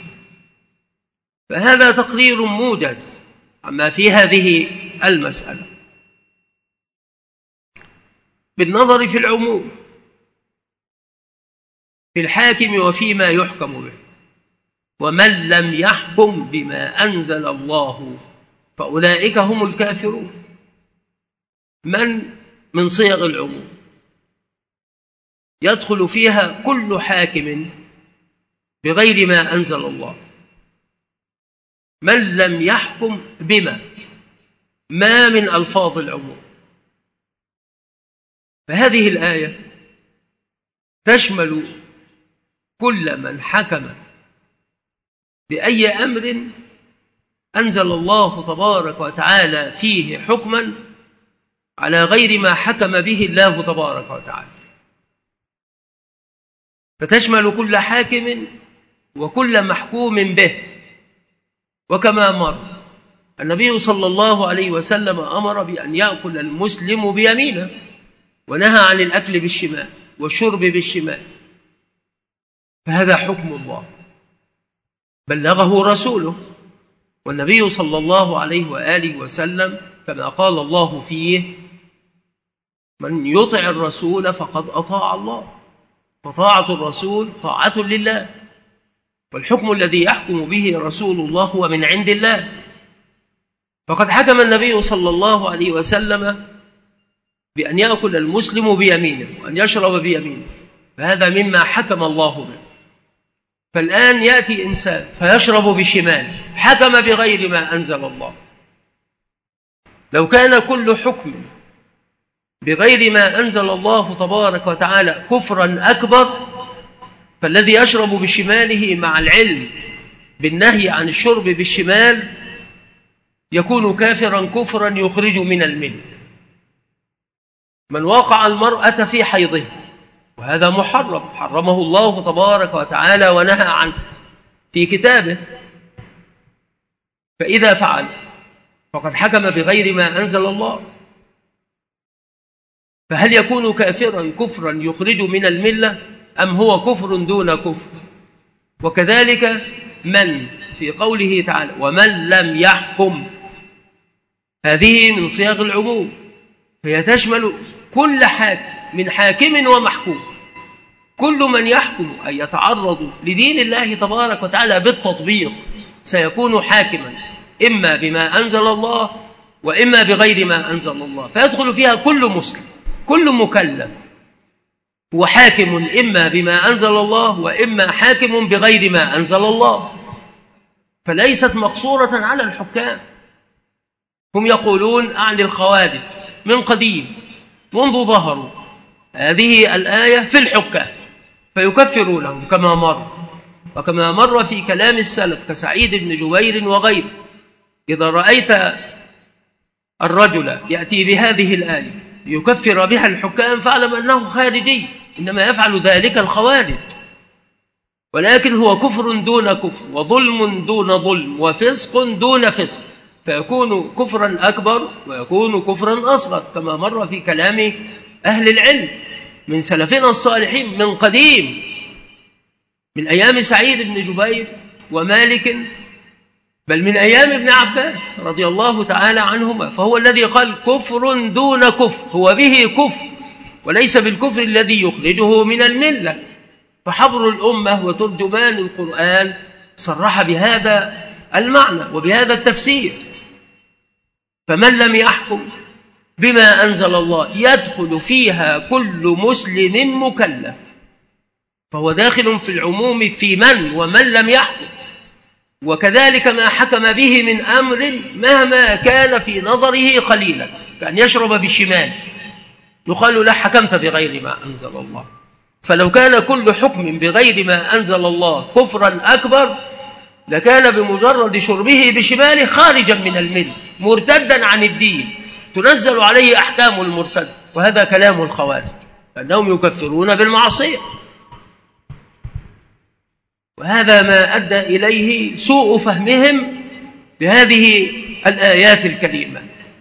فهذا تقرير موجز عما في هذه المسألة بالنظر في العموم في الحاكم وفيما يحكم به. ومن لم يحكم بما أنزل الله فأولئك هم الكافرون. من من صيغ العموم يدخل فيها كل حاكم بغير ما أنزل الله. من لم يحكم بما ما من ألفاظ العموم. فهذه الآية تشمل كل من حكم بأي أمر أنزل الله تبارك وتعالى فيه حكما على غير ما حكم به الله تبارك وتعالى، فتشمل كل حاكم وكل محكوم به. وكما مر النبي صلى الله عليه وسلم أمر بأن يأكل المسلم بيمينه، ونهى عن الأكل بالشمال والشرب بالشمال، فهذا حكم الله بلغه رسوله. والنبي صلى الله عليه وآله وسلم كما قال الله فيه: من يطع الرسول فقد أطاع الله، فطاعة الرسول طاعة لله، والحكم الذي يحكم به رسول الله هو من عند الله. فقد حكم النبي صلى الله عليه وسلم بأن يأكل المسلم بيمينه وأن يشرب بيمينه، فهذا مما حكم الله به. فالآن يأتي إنسان فيشرب بشماله، حكم بغير ما أنزل الله. لو كان كل حكم بغير ما أنزل الله تبارك وتعالى كفرا أكبر، فالذي يشرب بشماله مع العلم بالنهي عن الشرب بالشمال يكون كافرا كفرا يخرج من الملة. من وقع المرأة في حيضه وهذا محرم، حرمه الله تبارك وتعالى ونهى عنه في كتابه، فإذا فعل فقد حكم بغير ما أنزل الله، فهل يكون كافرا كفرا يخرج من الملة أم هو كفر دون كفر؟ وكذلك من في قوله تعالى: ومن لم يحكم، هذه من صياغ العموم، فهي تشمل كل حاكم من حاكم ومحكوم. كل من يحكم أن يتعرض لدين الله تبارك وتعالى بالتطبيق سيكون حاكما إما بما أنزل الله وإما بغير ما أنزل الله، فيدخل فيها كل مسلم، كل مكلف هو حاكم إما بما أنزل الله وإما حاكم بغير ما أنزل الله، فليست مقصورة على الحكام. هم يقولون عن الخوارج من قديم منذ ظهروا هذه الآية في الحكام فيكفرونهم كما مر، وكما مر في كلام السلف كسعيد بن جبير وغيره: إذا رأيت الرجل يأتي بهذه الآية يكفر بها الحكام فاعلم أنه خارجي، إنما يفعل ذلك الخوارج. ولكن هو كفر دون كفر، وظلم دون ظلم، وفسق دون فسق، فيكون كفرا أكبر ويكون كفرا أصغر، كما مر في كلام أهل العلم من سلفنا الصالحين من قديم، من أيام سعيد بن جبير ومالك، بل من أيام ابن عباس رضي الله تعالى عنهما، فهو الذي قال كفر دون كفر، هو به كفر وليس بالكفر الذي يخرجه من الملة. فحبر الأمة وترجمان القرآن صرح بهذا المعنى وبهذا التفسير. فمن لم يحكم بما أنزل الله يدخل فيها كل مسلم مكلف، فهو داخل في العموم في من ومن لم يحكم، وكذلك ما حكم به من أمر مهما كان في نظره قليلا، كأن يشرب بشمال يقال له حكمت بغير ما أنزل الله. فلو كان كل حكم بغير ما أنزل الله كفرا أكبر لكان بمجرد شربه بشماله خارجا من المل، مرتدا عن الدين، تنزل عليه أحكام المرتد. وهذا كلام الخوارج أنهم يكفرون بالمعصية، وهذا ما أدى إليه سوء فهمهم لهذه الآيات الكريمة.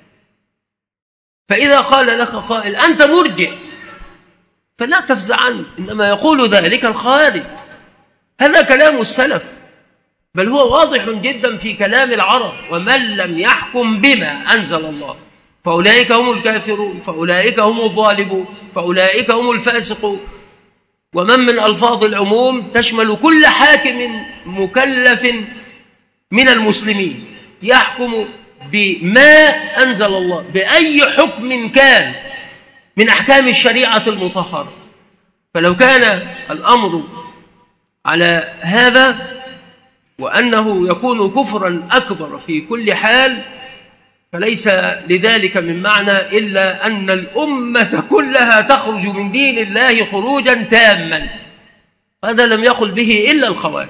فإذا قال لك قائل أنت مرجئ فلا تفزع عنه، إنما يقول ذلك الخارج، هذا كلام السلف، بل هو واضح جدا في كلام العرب: ومن لم يحكم بما أنزل الله فأولئك هم الكافرون، فأولئك هم الظالمون، فأولئك هم الفاسقون. ومن من ألفاظ العموم تشمل كل حاكم مكلف من المسلمين يحكم بما أنزل الله بأي حكم كان من أحكام الشريعة المطهرة. فلو كان الأمر على هذا وأنه يكون كفرا أكبر في كل حال فليس لذلك من معنى إلا أن الأمة كلها تخرج من دين الله خروجا تاما. هذا لم يقل به إلا الخوارج.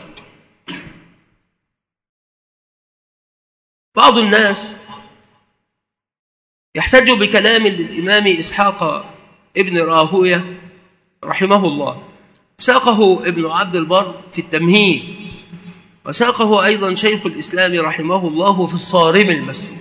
بعض الناس يحتج بكلام الإمام إسحاق ابن راهوية رحمه الله، ساقه ابن عبد البر في التمهيد، وساقه أيضا شيخ الإسلام رحمه الله في الصارم المسلول.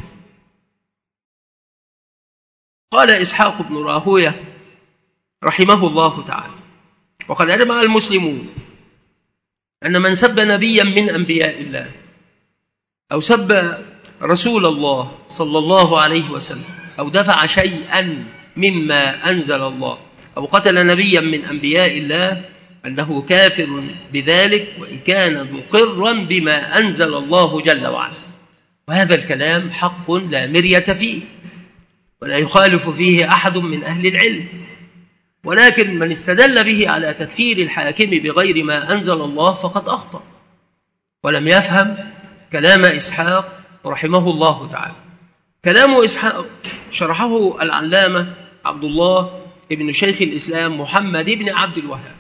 قال إسحاق بن راهوية رحمه الله تعالى: وقد أجمع المسلمون أن من سب نبيا من أنبياء الله أو سب رسول الله صلى الله عليه وسلم أو دفع شيئا مما أنزل الله أو قتل نبيا من أنبياء الله أنه كافر بذلك وإن كان مقرا بما أنزل الله جل وعلا. وهذا الكلام حق لا مرية فيه ولا يخالف فيه أحد من أهل العلم، ولكن من استدل به على تكفير الحاكم بغير ما أنزل الله فقد أخطأ ولم يفهم كلام إسحاق رحمه الله تعالى. كلام إسحاق شرحه العلامة عبد الله ابن شيخ الإسلام محمد بن عبد الوهاب،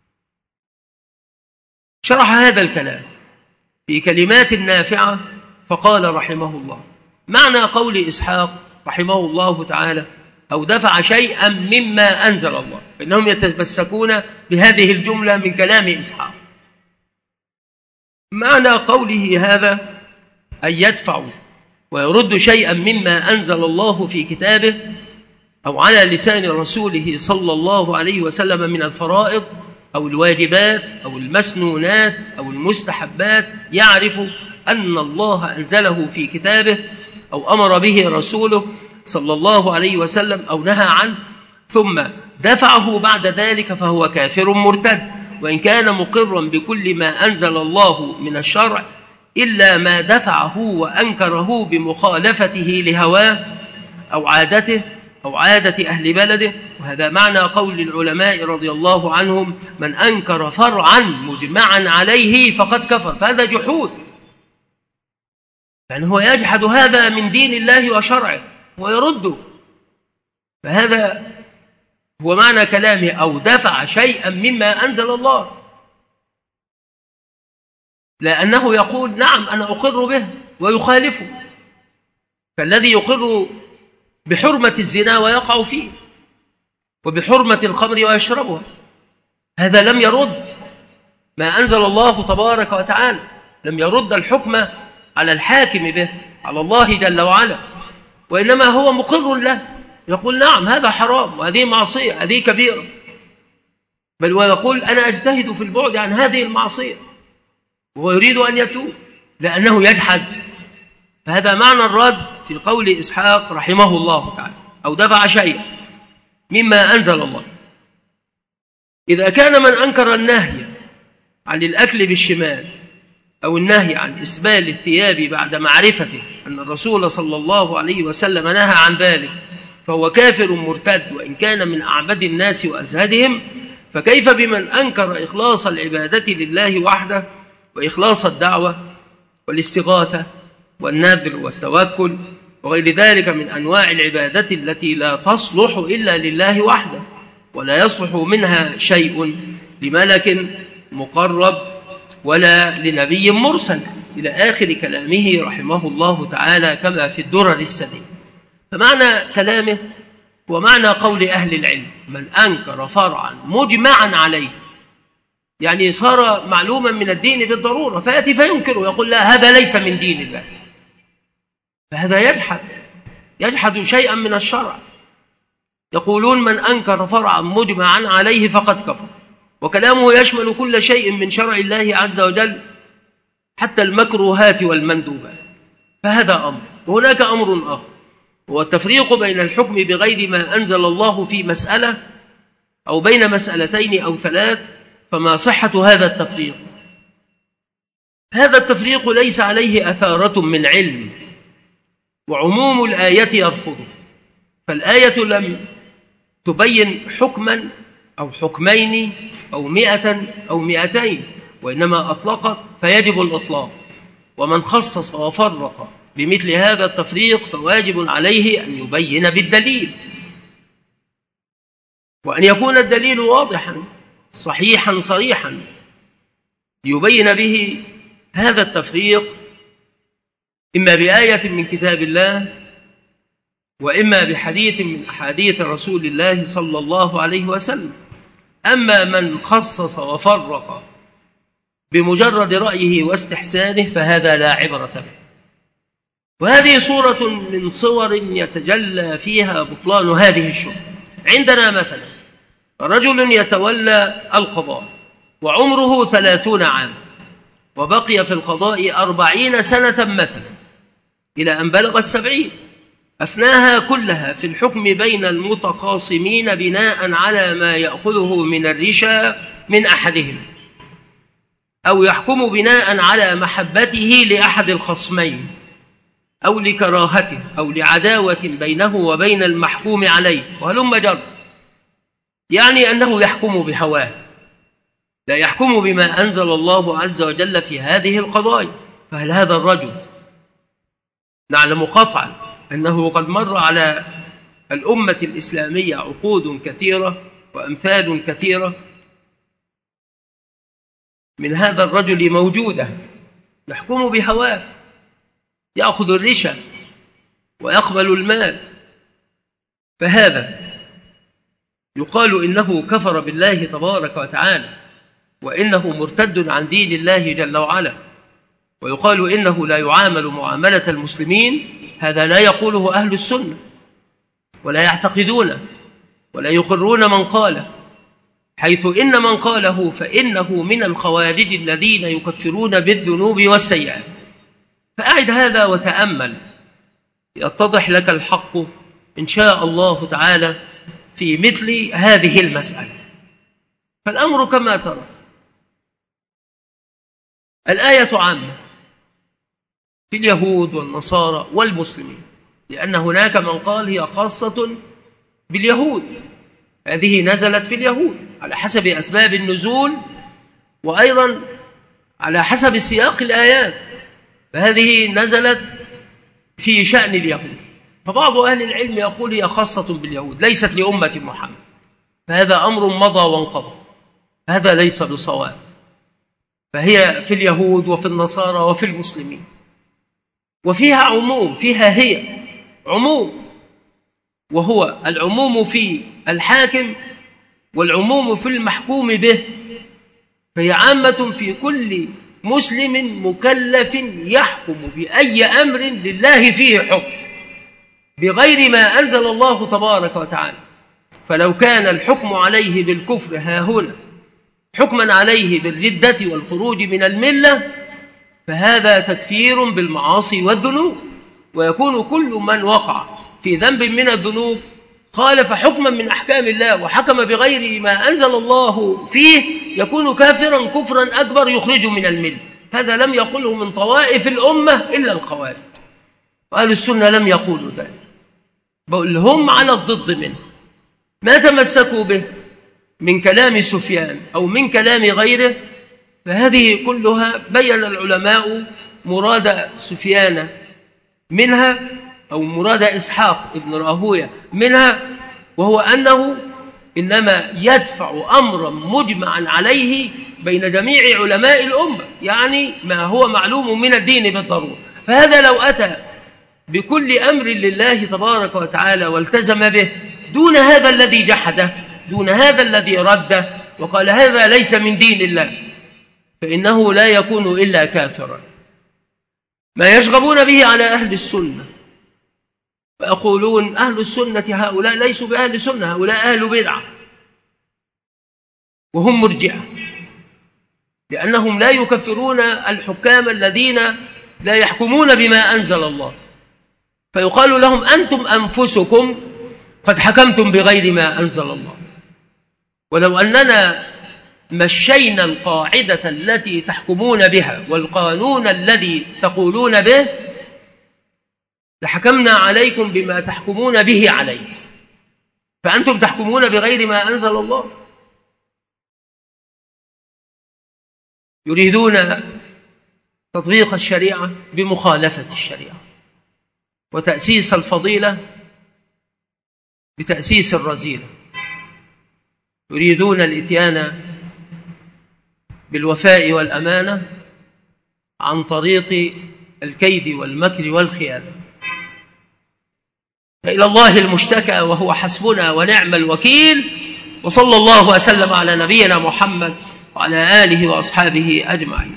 شرح هذا الكلام في كلمات نافعة فقال رحمه الله: معنى قول إسحاق رحمه الله تعالى أو دفع شيئا مما أنزل الله، إنهم يتمسكون بهذه الجملة من كلام إسحاق. معنى قوله هذا أن يدفع ويرد شيئا مما أنزل الله في كتابه أو على لسان رسوله صلى الله عليه وسلم من الفرائض أو الواجبات أو المسنونات أو المستحبات، يعرف أن الله أنزله في كتابه أو أمر به رسوله صلى الله عليه وسلم أو نهى عنه ثم دفعه بعد ذلك فهو كافر مرتد، وإن كان مقرا بكل ما أنزل الله من الشرع إلا ما دفعه وأنكره بمخالفته لهواه أو عادته أو عادة أهل بلده. وهذا معنى قول العلماء رضي الله عنهم: من أنكر فرعا مجمعا عليه فقد كفر. فهذا جحود، يعني هو يجحد هذا من دين الله وشرعه ويرده. فهذا هو معنى كلامه أو دفع شيئا مما أنزل الله، لأنه يقول: نعم أنا أقر به ويخالفه، فالذي يقر بحرمة الزنا ويقع فيه وبحرمة الخمر ويشربها هذا لم يرد ما أنزل الله تبارك وتعالى، لم يرد الحكم على الحاكم به، على الله جل وعلا، وإنما هو مقر له، يقول نعم هذا حرام وهذه معصية، هذه كبيرة، بل ويقول أنا أجتهد في البعد عن هذه المعصية، وهو يريد أن يتوب لأنه يجحد. فهذا معنى الرد في قول إسحاق رحمه الله تعالى: أو دفع شيئا مما أنزل الله. إذا كان من أنكر النهي عن الأكل بالشمال أو النهي عن إسبال الثياب بعد معرفته أن الرسول صلى الله عليه وسلم نهى عن ذلك فهو كافر مرتد وإن كان من أعبد الناس وأزهدهم، فكيف بمن أنكر إخلاص العبادة لله وحده وإخلاص الدعوة والاستغاثة والنذر والتوكل وغير ذلك من أنواع العبادة التي لا تصلح إلا لله وحده، ولا يصلح منها شيء لملك مقرب ولا لنبي مرسل، إلى آخر كلامه رحمه الله تعالى كما في الدرر السنين. فمعنى كلامه ومعنى قول أهل العلم: من أنكر فرعا مجمعا عليه، يعني صار معلوما من الدين بالضرورة، فيأتي فينكره يقول لا هذا ليس من دين الله، فهذا يجحد يجحد شيئا من الشرع. يقولون من أنكر فرعا مجمعا عليه فقد كفر، وكلامه يشمل كل شيء من شرع الله عز وجل حتى المكروهات والمندوبات. فهذا أمر، وهناك أمر آخر هو التفريق بين الحكم بغير ما أنزل الله في مسألة أو بين مسألتين أو ثلاث، فما صحة هذا التفريق؟ هذا التفريق ليس عليه أثارة من علم، وعموم الآية يرفضه، فالآية لم تبين حكما أو حكمين أو مئة أو مئتين، وإنما أطلقت فيجب الإطلاق، ومن خصص وفرق بمثل هذا التفريق فواجب عليه أن يبين بالدليل، وأن يكون الدليل واضحا صحيحا صريحا ليبين به هذا التفريق، إما بآية من كتاب الله وإما بحديث من أحاديث رسول الله صلى الله عليه وسلم. أما من خصص وفرق بمجرد رأيه واستحسانه فهذا لا عبرة به. وهذه صورة من صور يتجلى فيها بطلان هذه الشبهة. عندنا مثلا رجل يتولى القضاء وعمره ثلاثون عاما وبقي في القضاء أربعين سنة مثلا إلى أن بلغ السبعين، أفناها كلها في الحكم بين المتخاصمين بناء على ما يأخذه من الرشا من أحدهم، أو يحكم بناء على محبته لأحد الخصمين أو لكراهته أو لعداوة بينه وبين المحكوم عليه، وهلم جر، يعني أنه يحكم بهواه لا يحكم بما أنزل الله عز وجل في هذه القضايا. فهل هذا الرجل نعلم قطعا أنه قد مر على الأمة الإسلامية عقود كثيرة وأمثال كثيرة من هذا الرجل موجودة يحكم بهواه، يأخذ الرشا ويقبل المال، فهذا يقال إنه كفر بالله تبارك وتعالى وإنه مرتد عن دين الله جل وعلا، ويقال إنه لا يعامل معاملة المسلمين. هذا لا يقوله أهل السنة ولا يعتقدونه ولا يقرون من قاله، حيث إن من قاله فإنه من الخوارج الذين يكفرون بالذنوب والسيئات. فأعد هذا وتأمل يتضح لك الحق إن شاء الله تعالى في مثل هذه المسألة. فالأمر كما ترى، الآية عامة في اليهود والنصارى والمسلمين، لأن هناك من قال هي خاصة باليهود، هذه نزلت في اليهود على حسب أسباب النزول وأيضا على حسب سياق الآيات، فهذه نزلت في شأن اليهود. فبعض أهل العلم يقول هي خاصة باليهود ليست لأمة محمد، فهذا أمر مضى وانقضى، هذا ليس بصواب، فهي في اليهود وفي النصارى وفي المسلمين، وفيها عموم، فيها هي عموم، وهو العموم في الحاكم والعموم في المحكوم به. فهي عامة في كل مسلم مكلف يحكم بأي أمر لله فيه حكم بغير ما أنزل الله تبارك وتعالى. فلو كان الحكم عليه بالكفر هاهنا حكما عليه بالردة والخروج من الملة فهذا تكفير بالمعاصي والذنوب، ويكون كل من وقع في ذنب من الذنوب خالف حكما من أحكام الله وحكم بغير ما أنزل الله فيه يكون كافرا كفرا أكبر يخرجه من الملة. هذا لم يقله من طوائف الأمة إلا الخوارج، وأهل السنة لم يقولوا ذلك، بل هم على الضد منه. ما تمسكوا به من كلام سفيان أو من كلام غيره فهذه كلها بين العلماء مراد سفيان منها أو مراد إسحاق ابن راهويه منها، وهو أنه إنما يدفع أمرا مجمعا عليه بين جميع علماء الأمة، يعني ما هو معلوم من الدين بالضرورة. فهذا لو أتى بكل أمر لله تبارك وتعالى والتزم به دون هذا الذي جحده، دون هذا الذي رده وقال هذا ليس من دين الله، فإنه لا يكون إلا كافرا. ما يشغبون به على أهل السنة ويقولون أهل السنة هؤلاء ليسوا بأهل سنة، هؤلاء أهل بدعة، وهم مرجئة، لأنهم لا يكفرون الحكام الذين لا يحكمون بما أنزل الله، فيقال لهم أنتم أنفسكم قد حكمتم بغير ما أنزل الله. ولو أننا مشينا القاعدة التي تحكمون بها والقانون الذي تقولون به لحكمنا عليكم بما تحكمون به عليه، فأنتم تحكمون بغير ما أنزل الله. يريدون تطبيق الشريعة بمخالفة الشريعة، وتأسيس الفضيلة بتأسيس الرذيلة، يريدون الإتيان بالوفاء والأمانة عن طريق الكيد والمكر والخيانة. فإلى الله المشتكى وهو حسبنا ونعم الوكيل، وصلى الله وسلم على نبينا محمد وعلى آله وأصحابه أجمعين.